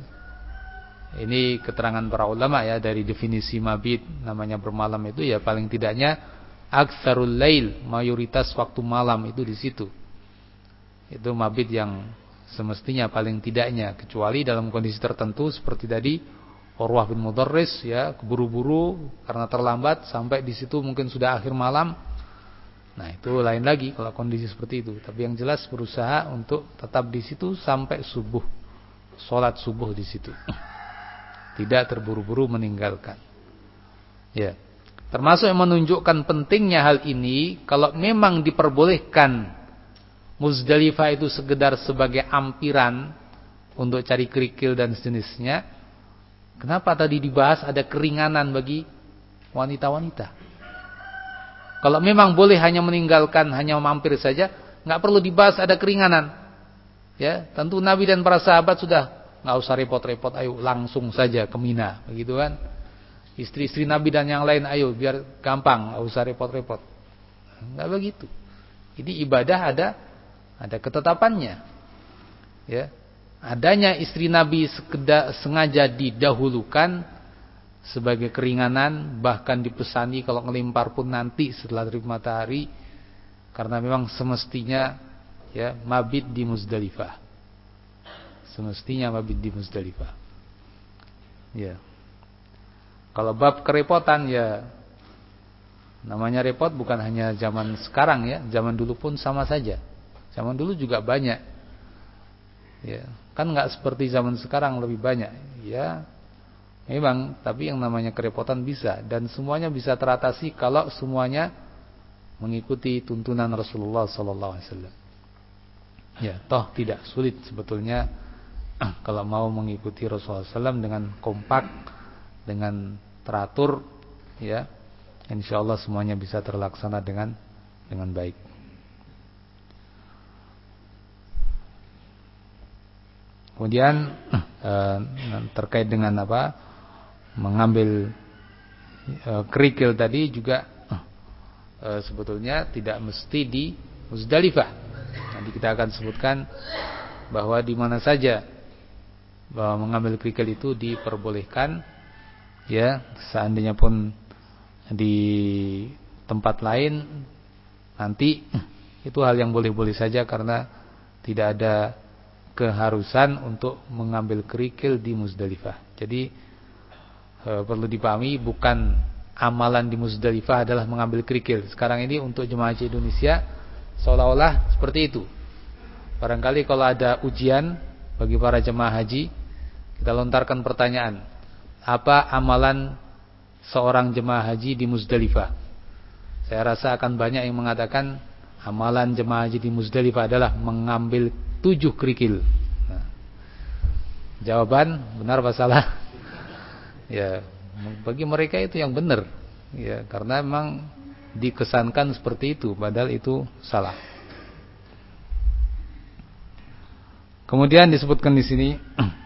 Ini keterangan para ulama ya, dari definisi mabit, namanya bermalam itu ya paling tidaknya aktsarul lail, mayoritas waktu malam itu di situ. Itu mabit yang semestinya paling tidaknya, kecuali dalam kondisi tertentu seperti tadi Urwah bin Mudarris ya, keburu-buru karena terlambat sampai di situ mungkin sudah akhir malam. Nah, itu lain lagi kalau kondisi seperti itu. Tapi yang jelas berusaha untuk tetap di situ sampai subuh. Salat subuh di situ. Tidak terburu-buru meninggalkan. Ya. Termasuk yang menunjukkan pentingnya hal ini, kalau memang diperbolehkan Muzdalifah itu sekedar sebagai ampiran untuk cari kerikil dan sejenisnya, kenapa tadi dibahas ada keringanan bagi wanita-wanita? Kalau memang boleh hanya meninggalkan, hanya mampir saja, nggak perlu dibahas ada keringanan. Ya, tentu Nabi dan para sahabat sudah nggak usah repot-repot, ayo langsung saja ke Mina, begitu kan? Istri-istri Nabi dan yang lain, ayo biar gampang, nggak usah repot-repot. Nggak begitu. Ini ibadah ada ada ketetapannya. Ya. Adanya istri Nabi sekedar sengaja didahulukan sebagai keringanan, bahkan dipesani kalau ngelimpar pun nanti setelah terbit matahari, karena memang semestinya ya mabit di Muzdalifah. Semestinya mabit di Muzdalifah. Ya. Kalau bab kerepotan ya, namanya repot bukan hanya zaman sekarang ya, zaman dulu pun sama saja. Zaman dulu juga banyak. Ya, kan enggak seperti zaman sekarang lebih banyak. Ya, memang, tapi yang namanya kerepotan bisa, dan semuanya bisa teratasi kalau semuanya mengikuti tuntunan Rasulullah sallallahu alaihi wasallam. Ya, toh tidak sulit sebetulnya kalau mau mengikuti Rasulullah sallallahu alaihi wasallam dengan kompak, dengan teratur, ya, insyaallah semuanya bisa terlaksana dengan dengan baik. Kemudian eh, terkait dengan apa? Mengambil eh, kerikil tadi juga eh, sebetulnya tidak mesti di Muzdalifah. Nanti kita akan sebutkan bahwa di mana saja bahwa mengambil kerikil itu diperbolehkan, ya, seandainya pun di tempat lain nanti itu hal yang boleh-boleh saja karena tidak ada keharusan untuk mengambil kerikil di Muzdalifah. Jadi e, perlu dipahami, bukan amalan di Muzdalifah adalah mengambil kerikil. Sekarang ini untuk jemaah haji Indonesia seolah-olah seperti itu. Barangkali kalau ada ujian bagi para jemaah haji, kita lontarkan pertanyaan, apa amalan seorang jemaah haji di Muzdalifah? Saya rasa akan banyak yang mengatakan amalan jemaah haji di Muzdalifah adalah mengambil tujuh kerikil. Nah, jawaban benar apa salah? Ya, bagi mereka itu yang benar. Ya, karena memang dikesankan seperti itu, padahal itu salah. Kemudian disebutkan di sini,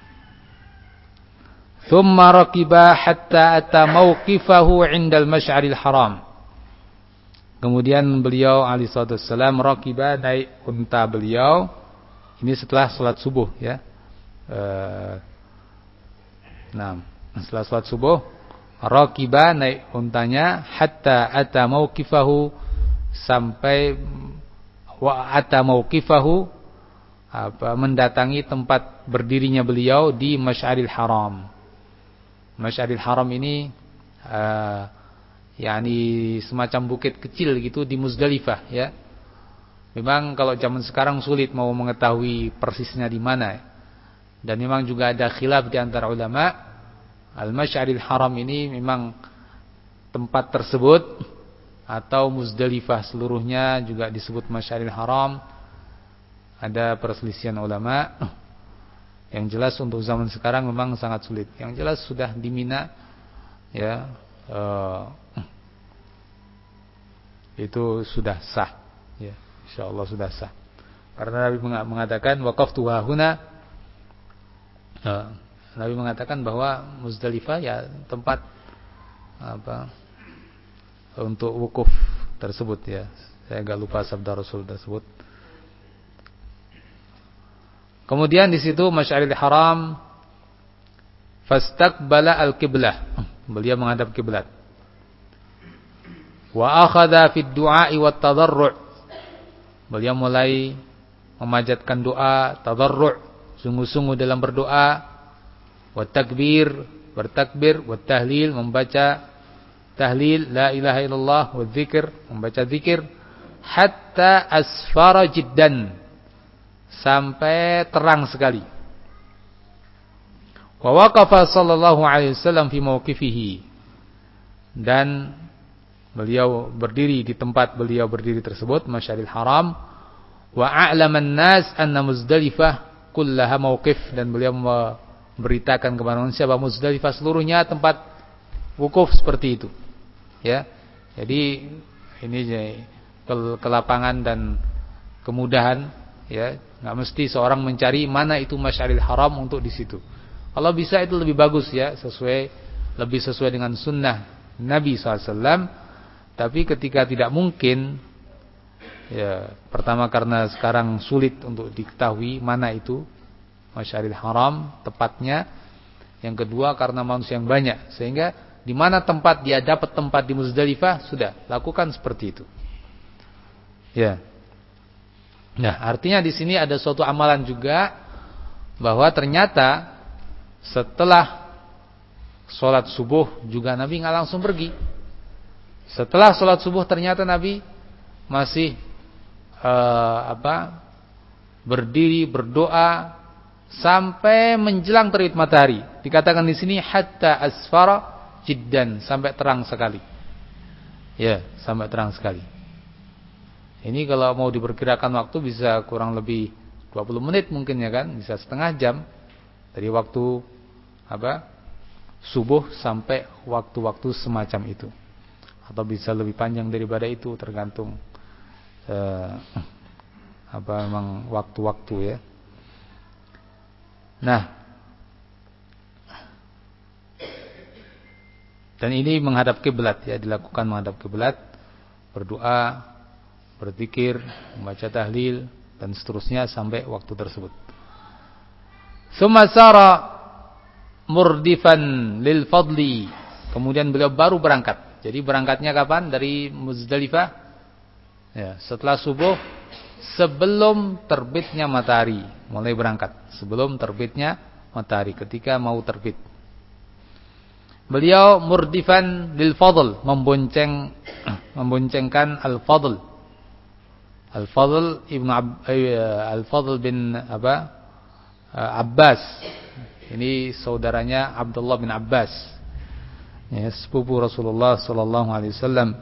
"Tsumma raqiba hatta ata mauqifahu 'indal masy'aril haram." Kemudian beliau alaihi salatu wassalam raqiba, naik unta beliau. Ini setelah salat subuh ya. Eh, nah, setelah salat subuh, raqiba, naik untanya, hatta ata mauqifahu, sampai wa ata mauqifahu, apa, mendatangi tempat berdirinya beliau di Masy'aril Haram. Masy'aril Haram ini eh, yakni semacam bukit kecil gitu di Muzdalifah ya. Memang kalau zaman sekarang sulit mau mengetahui persisnya di mana. Dan memang juga ada khilaf di antara ulama. Al-Masy'aril Haram ini memang tempat tersebut atau Muzdalifah seluruhnya juga disebut Masy'aril Haram. Ada perselisihan ulama. Yang jelas untuk zaman sekarang memang sangat sulit. Yang jelas sudah di Mina ya, uh, itu sudah sah ya. InsyaAllah sudah sah. Karena Nabi mengatakan waqaftu hahuna. Nabi mengatakan bahwa Muzdalifah ya tempat apa untuk wukuf tersebut ya. Saya agak lupa sabda Rasul tersebut. Kemudian di situ Masy'aril Haram fastaqbala al-qiblah. Beliau menghadap kiblat. Wa akhadha fid du'a'i wat tadarru'. Beliau mulai memanjatkan doa, tadarru', sungguh-sungguh dalam berdoa, wa takbir, bertakbir, wa tahlil, membaca tahlil, la ilaha illallah, wa dzikir, membaca zikir, hatta asfara jiddan, sampai terang sekali. Wa waqafa sallallahu alaihi wasallam fi mawqifihi, dan beliau berdiri di tempat beliau berdiri tersebut, Masy'aril Haram. Wa a'laman nas anna Muzdalifah kullaha mawqif, dan beliau memberitakan kepada manusia bahwa Muzdalifah seluruhnya tempat wukuf seperti itu. Ya. Jadi ini kelapangan dan kemudahan, ya. Enggak mesti seorang mencari mana itu Masy'aril Haram untuk di situ. Kalau bisa itu lebih bagus, ya, sesuai lebih sesuai dengan sunnah Nabi shallallahu alaihi wasallam. Tapi ketika tidak mungkin, ya, pertama karena sekarang sulit untuk diketahui mana itu Masy'aril Haram tepatnya. Yang kedua karena manusia yang banyak, sehingga di mana tempat dia dapat tempat di Muzdalifah, sudah lakukan seperti itu. Ya. Nah, artinya di sini ada suatu amalan juga, bahwa ternyata setelah sholat subuh juga Nabi nggak langsung pergi. Setelah sholat subuh ternyata Nabi masih uh, apa berdiri berdoa sampai menjelang terbit matahari. Dikatakan di sini hatta asfara jiddan, sampai terang sekali. Ya, sampai terang sekali. Ini kalau mau diperkirakan waktu bisa kurang lebih dua puluh menit mungkin, ya kan? Bisa setengah jam dari waktu apa? Subuh sampai waktu-waktu semacam itu. Atau bisa lebih panjang daripada itu, tergantung eh, apa memang waktu-waktu, ya. Nah, dan ini menghadap kiblat, ya, dilakukan menghadap kiblat, berdoa, berzikir, membaca tahlil dan seterusnya sampai waktu tersebut. Tsumma sara murdifan lil fadli. Kemudian beliau baru berangkat. Jadi berangkatnya kapan? Dari Muzdalifah, ya, setelah subuh, sebelum terbitnya matahari, mulai berangkat sebelum terbitnya matahari, ketika mau terbit. Beliau murdifan lil fadl, membonceng memboncengkan al-Fadl. Al-Fadl Ibnu Ab, Al-Fadl bin apa? Abbas. Ini saudaranya Abdullah bin Abbas, ya, sepupu Rasulullah sallallahu alaihi wasallam.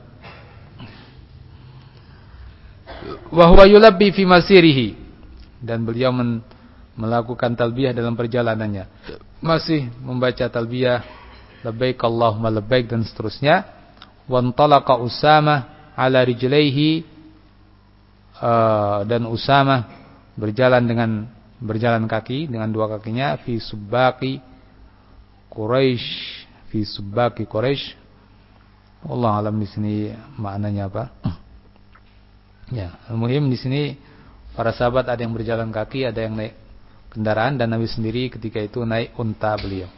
Wa huwa yulabbi fi masirihi, dan beliau men, melakukan talbiyah dalam perjalanannya, masih membaca talbiyah labbaik Allahumma labbaik dan seterusnya. Wa antalaqa Usamah ala rijlaihi, uh, dan Usamah berjalan dengan berjalan kaki dengan dua kakinya fi subbaqi Quraisy, fi subbaqi Quraisy. Allah alam di sini maknanya apa? Ya, al-muhim di sini para sahabat ada yang berjalan kaki, ada yang naik kendaraan, dan Nabi sendiri ketika itu naik unta beliau.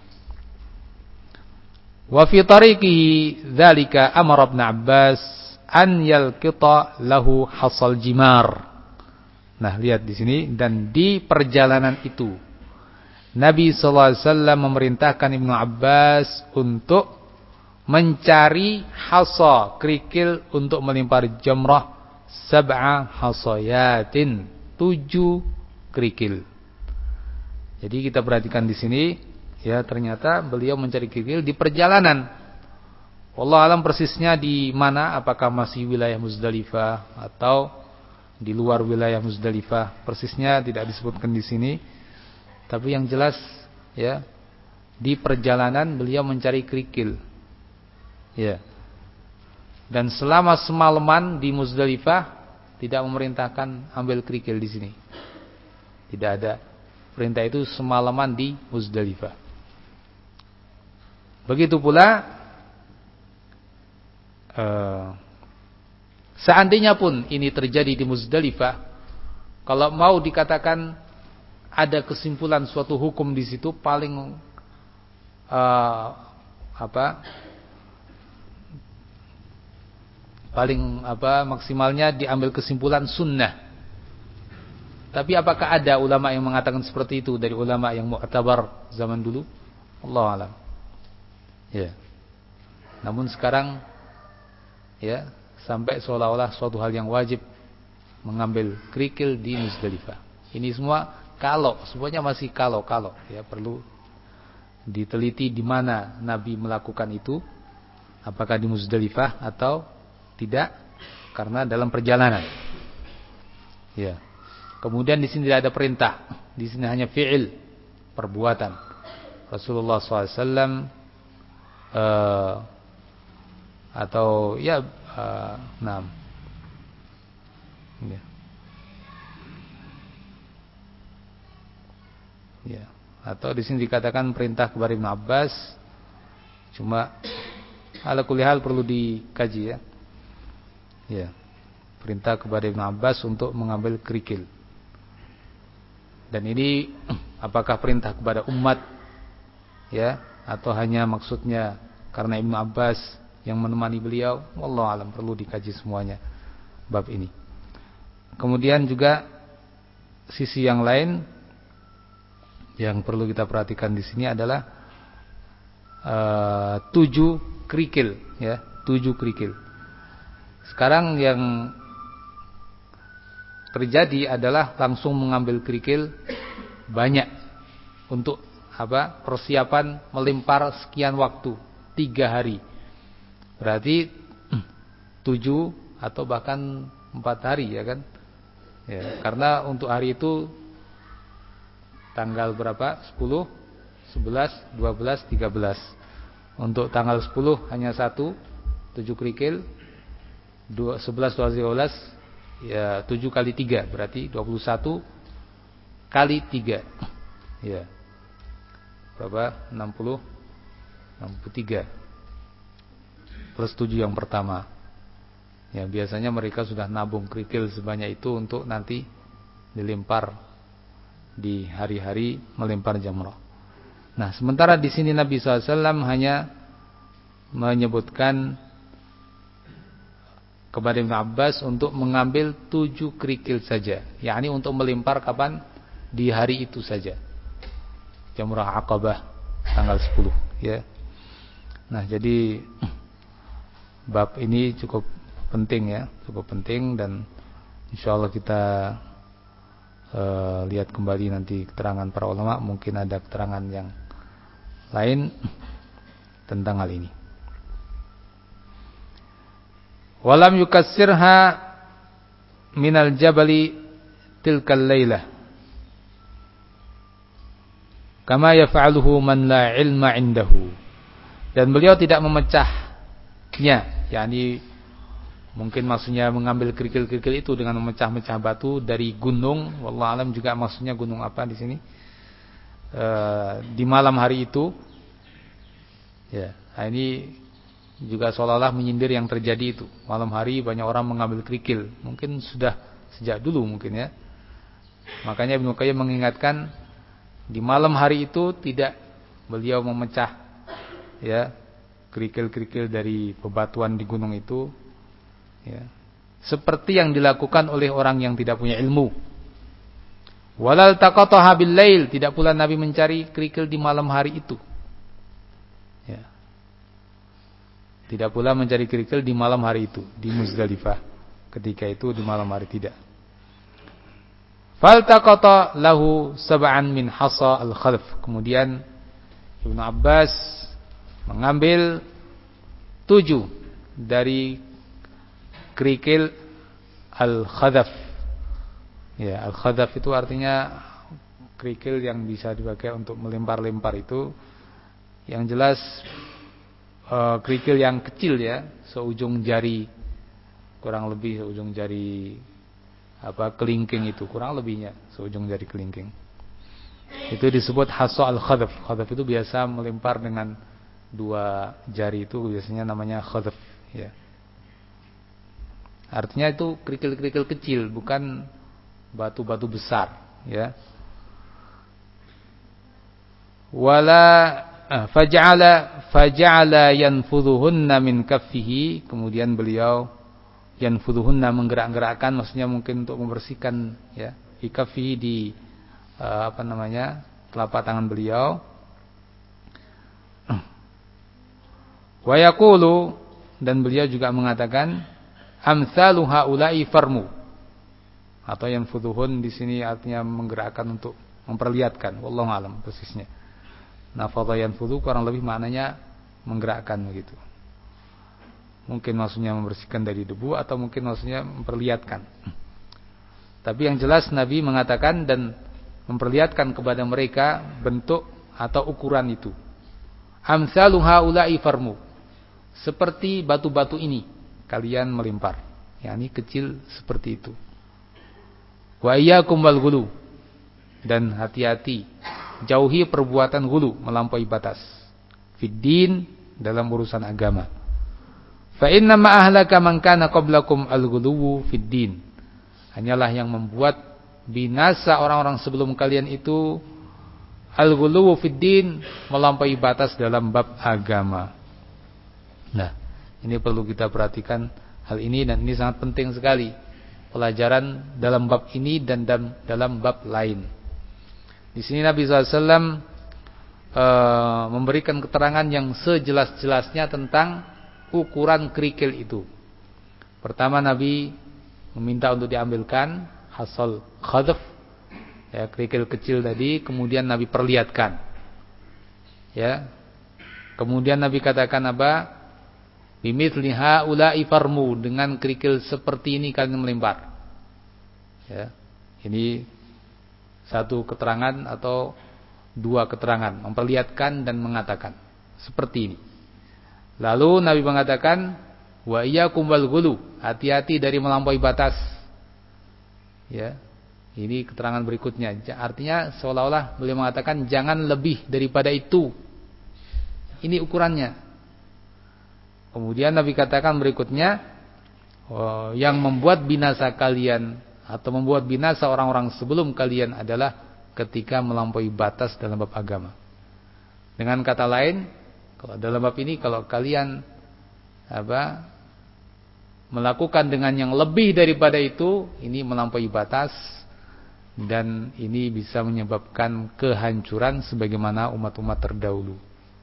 Wa fi tariqihi dzalika amara Ibnu Abbas an yalqita lahu hasal jimar. Nah, lihat di sini, dan di perjalanan itu Nabi sallallahu alaihi wasallam memerintahkan Ibnu Abbas untuk mencari hasa, kerikil, untuk melempar jamrah sab'a hasayatin, tujuh kerikil. Jadi kita perhatikan di sini, ya, ternyata beliau mencari kerikil di perjalanan. Wallahu alam persisnya di mana, apakah masih wilayah Muzdalifah atau di luar wilayah Muzdalifah, persisnya tidak disebutkan di sini. Tapi yang jelas, ya, di perjalanan beliau mencari kerikil, ya. Dan selama semalaman di Muzdalifah tidak memerintahkan ambil kerikil di sini. Tidak ada perintah itu semalaman di Muzdalifah. Begitu pula uh, seandainya pun ini terjadi di Muzdalifah, kalau mau dikatakan ada kesimpulan suatu hukum di situ paling uh, apa? Paling apa maksimalnya diambil kesimpulan sunnah. Tapi apakah ada ulama yang mengatakan seperti itu dari ulama yang mu'tabar zaman dulu? Allahu a'lam. Ya. Namun sekarang ya sampai seolah-olah suatu hal yang wajib mengambil kerikil di Muzdalifah. Ini semua kalau, semuanya masih kalau-kalau ya, perlu diteliti di mana Nabi melakukan itu, apakah di Muzdalifah atau tidak, karena dalam perjalanan. Ya. Kemudian di sini tidak ada perintah, di sini hanya fi'il, perbuatan. Rasulullah shallallahu alaihi wasallam uh, atau ya uh, enam. Ya. Ya. Atau di sini dikatakan perintah kepada Ibnu Abbas, cuma ala kulli hal perlu dikaji ya. Ya. Perintah kepada Ibnu Abbas untuk mengambil kerikil. Dan ini apakah perintah kepada umat ya, atau hanya maksudnya karena Ibnu Abbas yang menemani beliau? Wallahu alam, perlu dikaji semuanya bab ini. Kemudian juga sisi yang lain yang perlu kita perhatikan di sini adalah uh, tujuh kerikil ya, tujuh kerikil. Sekarang yang terjadi adalah langsung mengambil kerikil banyak untuk apa? Persiapan melempar sekian waktu, tiga hari. Berarti tujuh atau bahkan empat hari ya kan? Ya, karena untuk hari itu tanggal berapa? sepuluh, sebelas, dua belas, tiga belas. Untuk tanggal sepuluh hanya satu, tujuh kerikil. sebelas, dua belas, tiga belas, ya tujuh kali tiga berarti dua puluh satu kali tiga. Ya. Berapa? enam puluh, enam puluh tiga. Plus tujuh yang pertama. Ya, biasanya mereka sudah nabung kerikil sebanyak itu untuk nanti dilempar di hari-hari melempar jamrah. Nah, sementara di sini Nabi shallallahu alaihi wasallam hanya menyebutkan kepada Ibnu Abbas untuk mengambil tujuh kerikil saja, yakni untuk melempar kapan? Di hari itu saja, Jamrah Aqabah tanggal sepuluh ya. Nah, jadi bab ini cukup penting ya, cukup penting, dan insyaallah kita uh, lihat kembali nanti keterangan para ulama, mungkin ada keterangan yang lain tentang hal ini. Walam yukassirha minal jabali tilkal lailah kama yaf'aluhu man la ilma indahu. Dan beliau tidak memecahnya, yakni mungkin maksudnya mengambil kerikil-kerikil itu dengan memecah-mecah batu dari gunung. Wallahu alam juga maksudnya gunung apa di sini? E, di malam hari itu. Ya, nah ini juga seolah-olah menyindir yang terjadi itu. Malam hari banyak orang mengambil kerikil. Mungkin sudah sejak dulu mungkin ya. Makanya Ibnu Qayyim mengingatkan di malam hari itu tidak beliau memecah ya kerikil-kerikil dari bebatuan di gunung itu. Ya. Seperti yang dilakukan oleh orang yang tidak punya ilmu. Walal taqataha bil lail, tidak pula Nabi mencari kerikil di malam hari itu. Ya. Tidak pula mencari kerikil di malam hari itu di Muzdalifah. Ketika itu di malam hari tidak. Faltaqata lahu sab'an min hasa al-khalf. Kemudian Ibnu Abbas mengambil tujuh dari kerikil al-khadaf. Ya, al-khadaf itu artinya kerikil yang bisa dipakai untuk melempar-lempar itu. Yang jelas uh, kerikil yang kecil ya, seujung jari, kurang lebih seujung jari apa kelingking itu, kurang lebihnya seujung jari kelingking. Itu disebut hasa al-khadaf. Khadaf itu biasa melempar dengan dua jari, itu biasanya namanya khadaf ya. Artinya itu kerikil-kerikil kecil, bukan batu-batu besar ya. Wala ah, faj'ala faj'ala yanfudhuhunna min kaffihi, kemudian beliau yanfudhuhunna menggerak-gerakkan, maksudnya mungkin untuk membersihkan ya, fi kaffihi di uh, apa namanya? telapak tangan beliau. Wa yaqulu, dan beliau juga mengatakan amsalu haula'i farmu, atau yanfudhuhun di sini artinya menggerakkan untuk memperlihatkan, wallahu alam persisnya. Nafadha yanfudhu kurang lebih maknanya menggerakkan begitu. Mungkin maksudnya membersihkan dari debu atau mungkin maksudnya memperlihatkan. Tapi yang jelas Nabi mengatakan dan memperlihatkan kepada mereka bentuk atau ukuran itu. Amsalu haula'i farmu, seperti batu-batu ini kalian melempar, yakni kecil seperti itu. Wa iyyakum wal ghulu, dan hati-hati jauhi perbuatan ghulu, melampaui batas, fiddin, dalam urusan agama. Fa inna ma ahlaka man kana qablakum al-ghuluwu fiddin, hanyalah yang membuat binasa orang-orang sebelum kalian itu al-ghuluwu fiddin, melampaui batas dalam bab agama. Nah, ini perlu kita perhatikan hal ini, dan ini sangat penting sekali pelajaran dalam bab ini dan dalam, dalam bab lain. Di sini Nabi shallallahu alaihi wasallam e, memberikan keterangan yang sejelas-jelasnya tentang ukuran kerikil itu. Pertama, Nabi meminta untuk diambilkan hasal khadf, ya, kerikil kecil tadi, kemudian Nabi perlihatkan. Ya. Kemudian Nabi katakan apa? Bimithli haula'i farmu, dengan kerikil seperti ini kalian melempar. Ya. Ini satu keterangan atau dua keterangan, memperlihatkan dan mengatakan seperti ini. Lalu Nabi mengatakan wa iyyakum wal ghulu, hati-hati dari melampaui batas. Ya. Ini keterangan berikutnya. Artinya seolah-olah beliau mengatakan jangan lebih daripada itu. Ini ukurannya. Kemudian Nabi katakan berikutnya, oh, yang membuat binasa kalian atau membuat binasa orang-orang sebelum kalian adalah ketika melampaui batas dalam bab agama. Dengan kata lain, kalau dalam bab ini kalau kalian apa melakukan dengan yang lebih daripada itu, ini melampaui batas, dan ini bisa menyebabkan kehancuran sebagaimana umat-umat terdahulu.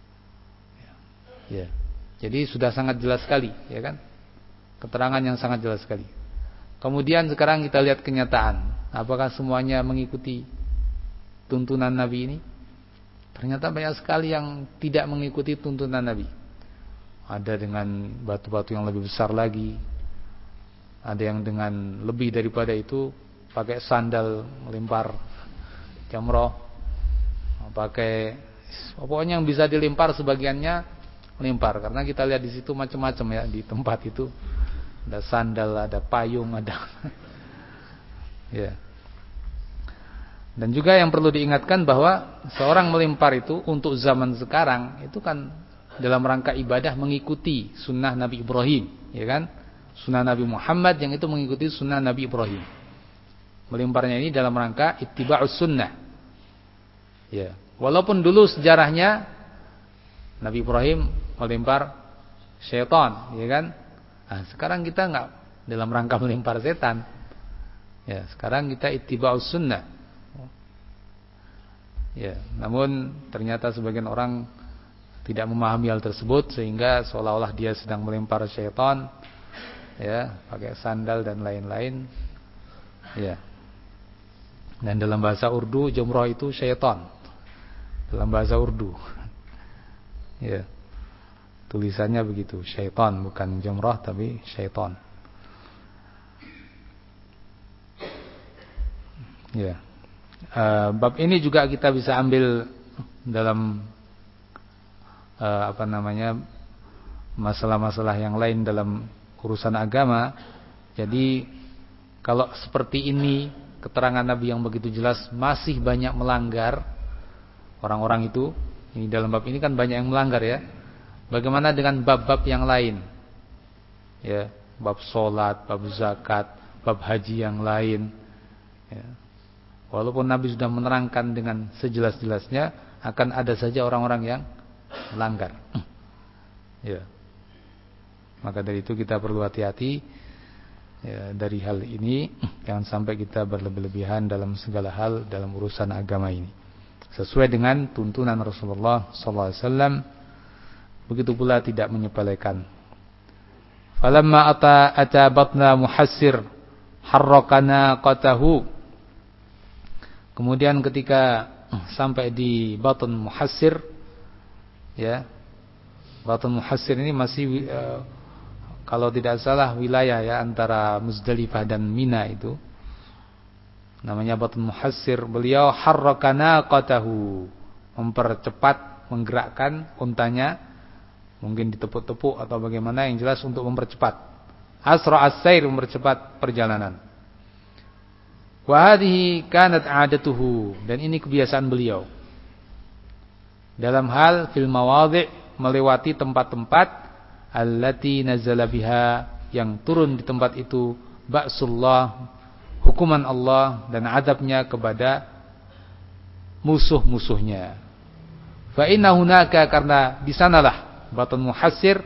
Ya. Jadi sudah sangat jelas sekali, ya kan? Keterangan yang sangat jelas sekali. Kemudian sekarang kita lihat kenyataan. Apakah semuanya mengikuti tuntunan Nabi ini? Ternyata banyak sekali yang tidak mengikuti tuntunan Nabi. Ada dengan batu-batu yang lebih besar lagi. Ada yang dengan lebih daripada itu, pakai sandal melempar jamroh, pakai pokoknya yang bisa dilempar sebagiannya melempar. Karena kita lihat di situ macam-macam ya, di tempat itu. Ada sandal, ada payung, ada ya. Dan juga yang perlu diingatkan bahwa seorang melempar itu untuk zaman sekarang itu kan dalam rangka ibadah mengikuti sunnah Nabi Ibrahim, ya kan? Sunnah Nabi Muhammad yang itu mengikuti sunnah Nabi Ibrahim. Melemparnya ini dalam rangka ittiba'us sunnah. Ya, walaupun dulu sejarahnya Nabi Ibrahim melempar syaitan, ya kan? Nah, sekarang kita enggak dalam rangka melempar setan. Ya, sekarang kita ittiba'us sunnah. Ya, namun ternyata sebagian orang tidak memahami hal tersebut sehingga seolah-olah dia sedang melempar syaitan, ya, pakai sandal dan lain-lain. Ya. Dan dalam bahasa Urdu jumrah itu syaitan. Dalam bahasa Urdu. Ya. Tulisannya begitu, syaitan, bukan jumrah tapi syaitan. Ya. Uh, bab ini juga kita bisa ambil dalam uh, apa namanya masalah-masalah yang lain dalam urusan agama. Jadi kalau seperti ini keterangan Nabi yang begitu jelas masih banyak melanggar orang-orang itu, ini dalam bab ini kan banyak yang melanggar ya. Bagaimana dengan bab-bab yang lain? Ya, bab salat, bab zakat, bab haji yang lain. Ya. Walaupun Nabi sudah menerangkan dengan sejelas-jelasnya, akan ada saja orang-orang yang melanggar. Ya. Maka dari itu kita perlu hati-hati ya, dari hal ini. Jangan sampai kita berlebih-lebihan dalam segala hal dalam urusan agama ini, sesuai dengan tuntunan Rasulullah sallallahu alaihi wasallam. Begitu pula tidak menyepelekan. Falamma ata atabatna muhassir harrakana qatahu. Kemudian ketika sampai di Batn Muhassir, ya, Batn Muhassir ini masih uh, kalau tidak salah wilayah ya antara Muzdalifah dan Mina, itu namanya Batn Muhassir. Beliau harrakana qatahu, mempercepat, menggerakkan untanya, mungkin ditepuk-tepuk atau bagaimana, yang jelas untuk mempercepat. Asra as-sair, mempercepat perjalanan. Wa hadhihi kanat 'adatuhu, dan ini kebiasaan beliau dalam hal fil mawadhi', melewati tempat-tempat allati nazala biha, yang turun di tempat itu ba'sullah, hukuman Allah dan adabnya kepada musuh-musuhnya. Fa inna hunaka, karena di sanalah Batn Muhassir,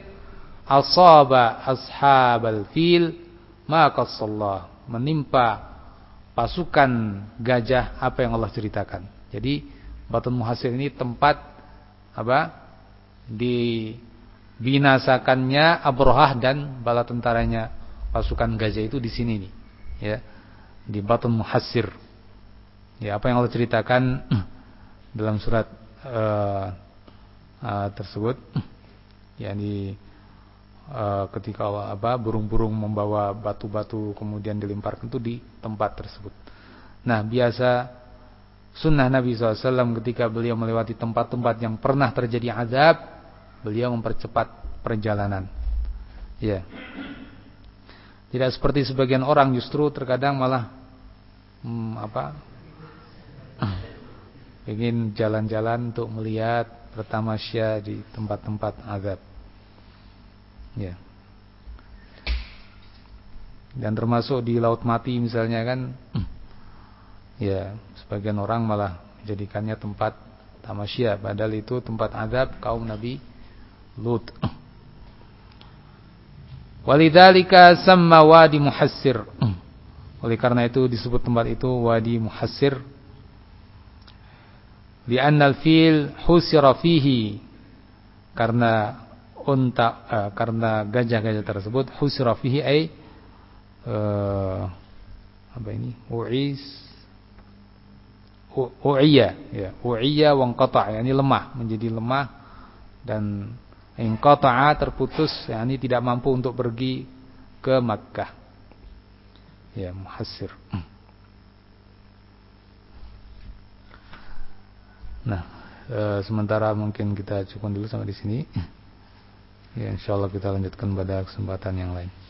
asaba ashabal fil ma qassallah, menimpa pasukan gajah apa yang Allah ceritakan. Jadi Batn Muhassir ini tempat apa? Di binasakannya Abrahah dan bala tentaranya pasukan gajah itu di sini nih, ya, di Batn Muhassir. Ya, apa yang Allah ceritakan dalam surat uh, uh, tersebut, yakni uh, ketika Allah, apa, burung-burung membawa batu-batu kemudian dilemparkan itu di tempat tersebut. Nah, biasa sunnah Nabi shallallahu alaihi wasallam ketika beliau melewati tempat-tempat yang pernah terjadi azab, beliau mempercepat perjalanan. Ya. Tidak seperti sebagian orang, justru terkadang malah hmm, apa? ingin jalan-jalan untuk melihat, bertamasya di tempat-tempat azab. Ya. Dan termasuk di Laut Mati misalnya kan, ya, sebagian orang malah menjadikannya tempat tamasya, padahal itu tempat azab kaum Nabi Lut. Walidzalika samma Wadi Muhassir. Oleh karena itu disebut tempat itu Wadi Muhassir. Li'anna al-fil husira fihi, karena unta uh, karena gajah-gajah tersebut husira fihi ay uh, apa ini? U'is u'iyya, ya, u'iyya wa qata', yakni lemah, menjadi lemah, dan inqata'a, terputus, yakni tidak mampu untuk pergi ke Makkah. Ya, Muhassir. Nah, e, sementara mungkin kita cukup dulu sampai di sini. Ya, insyaallah kita lanjutkan pada kesempatan yang lain.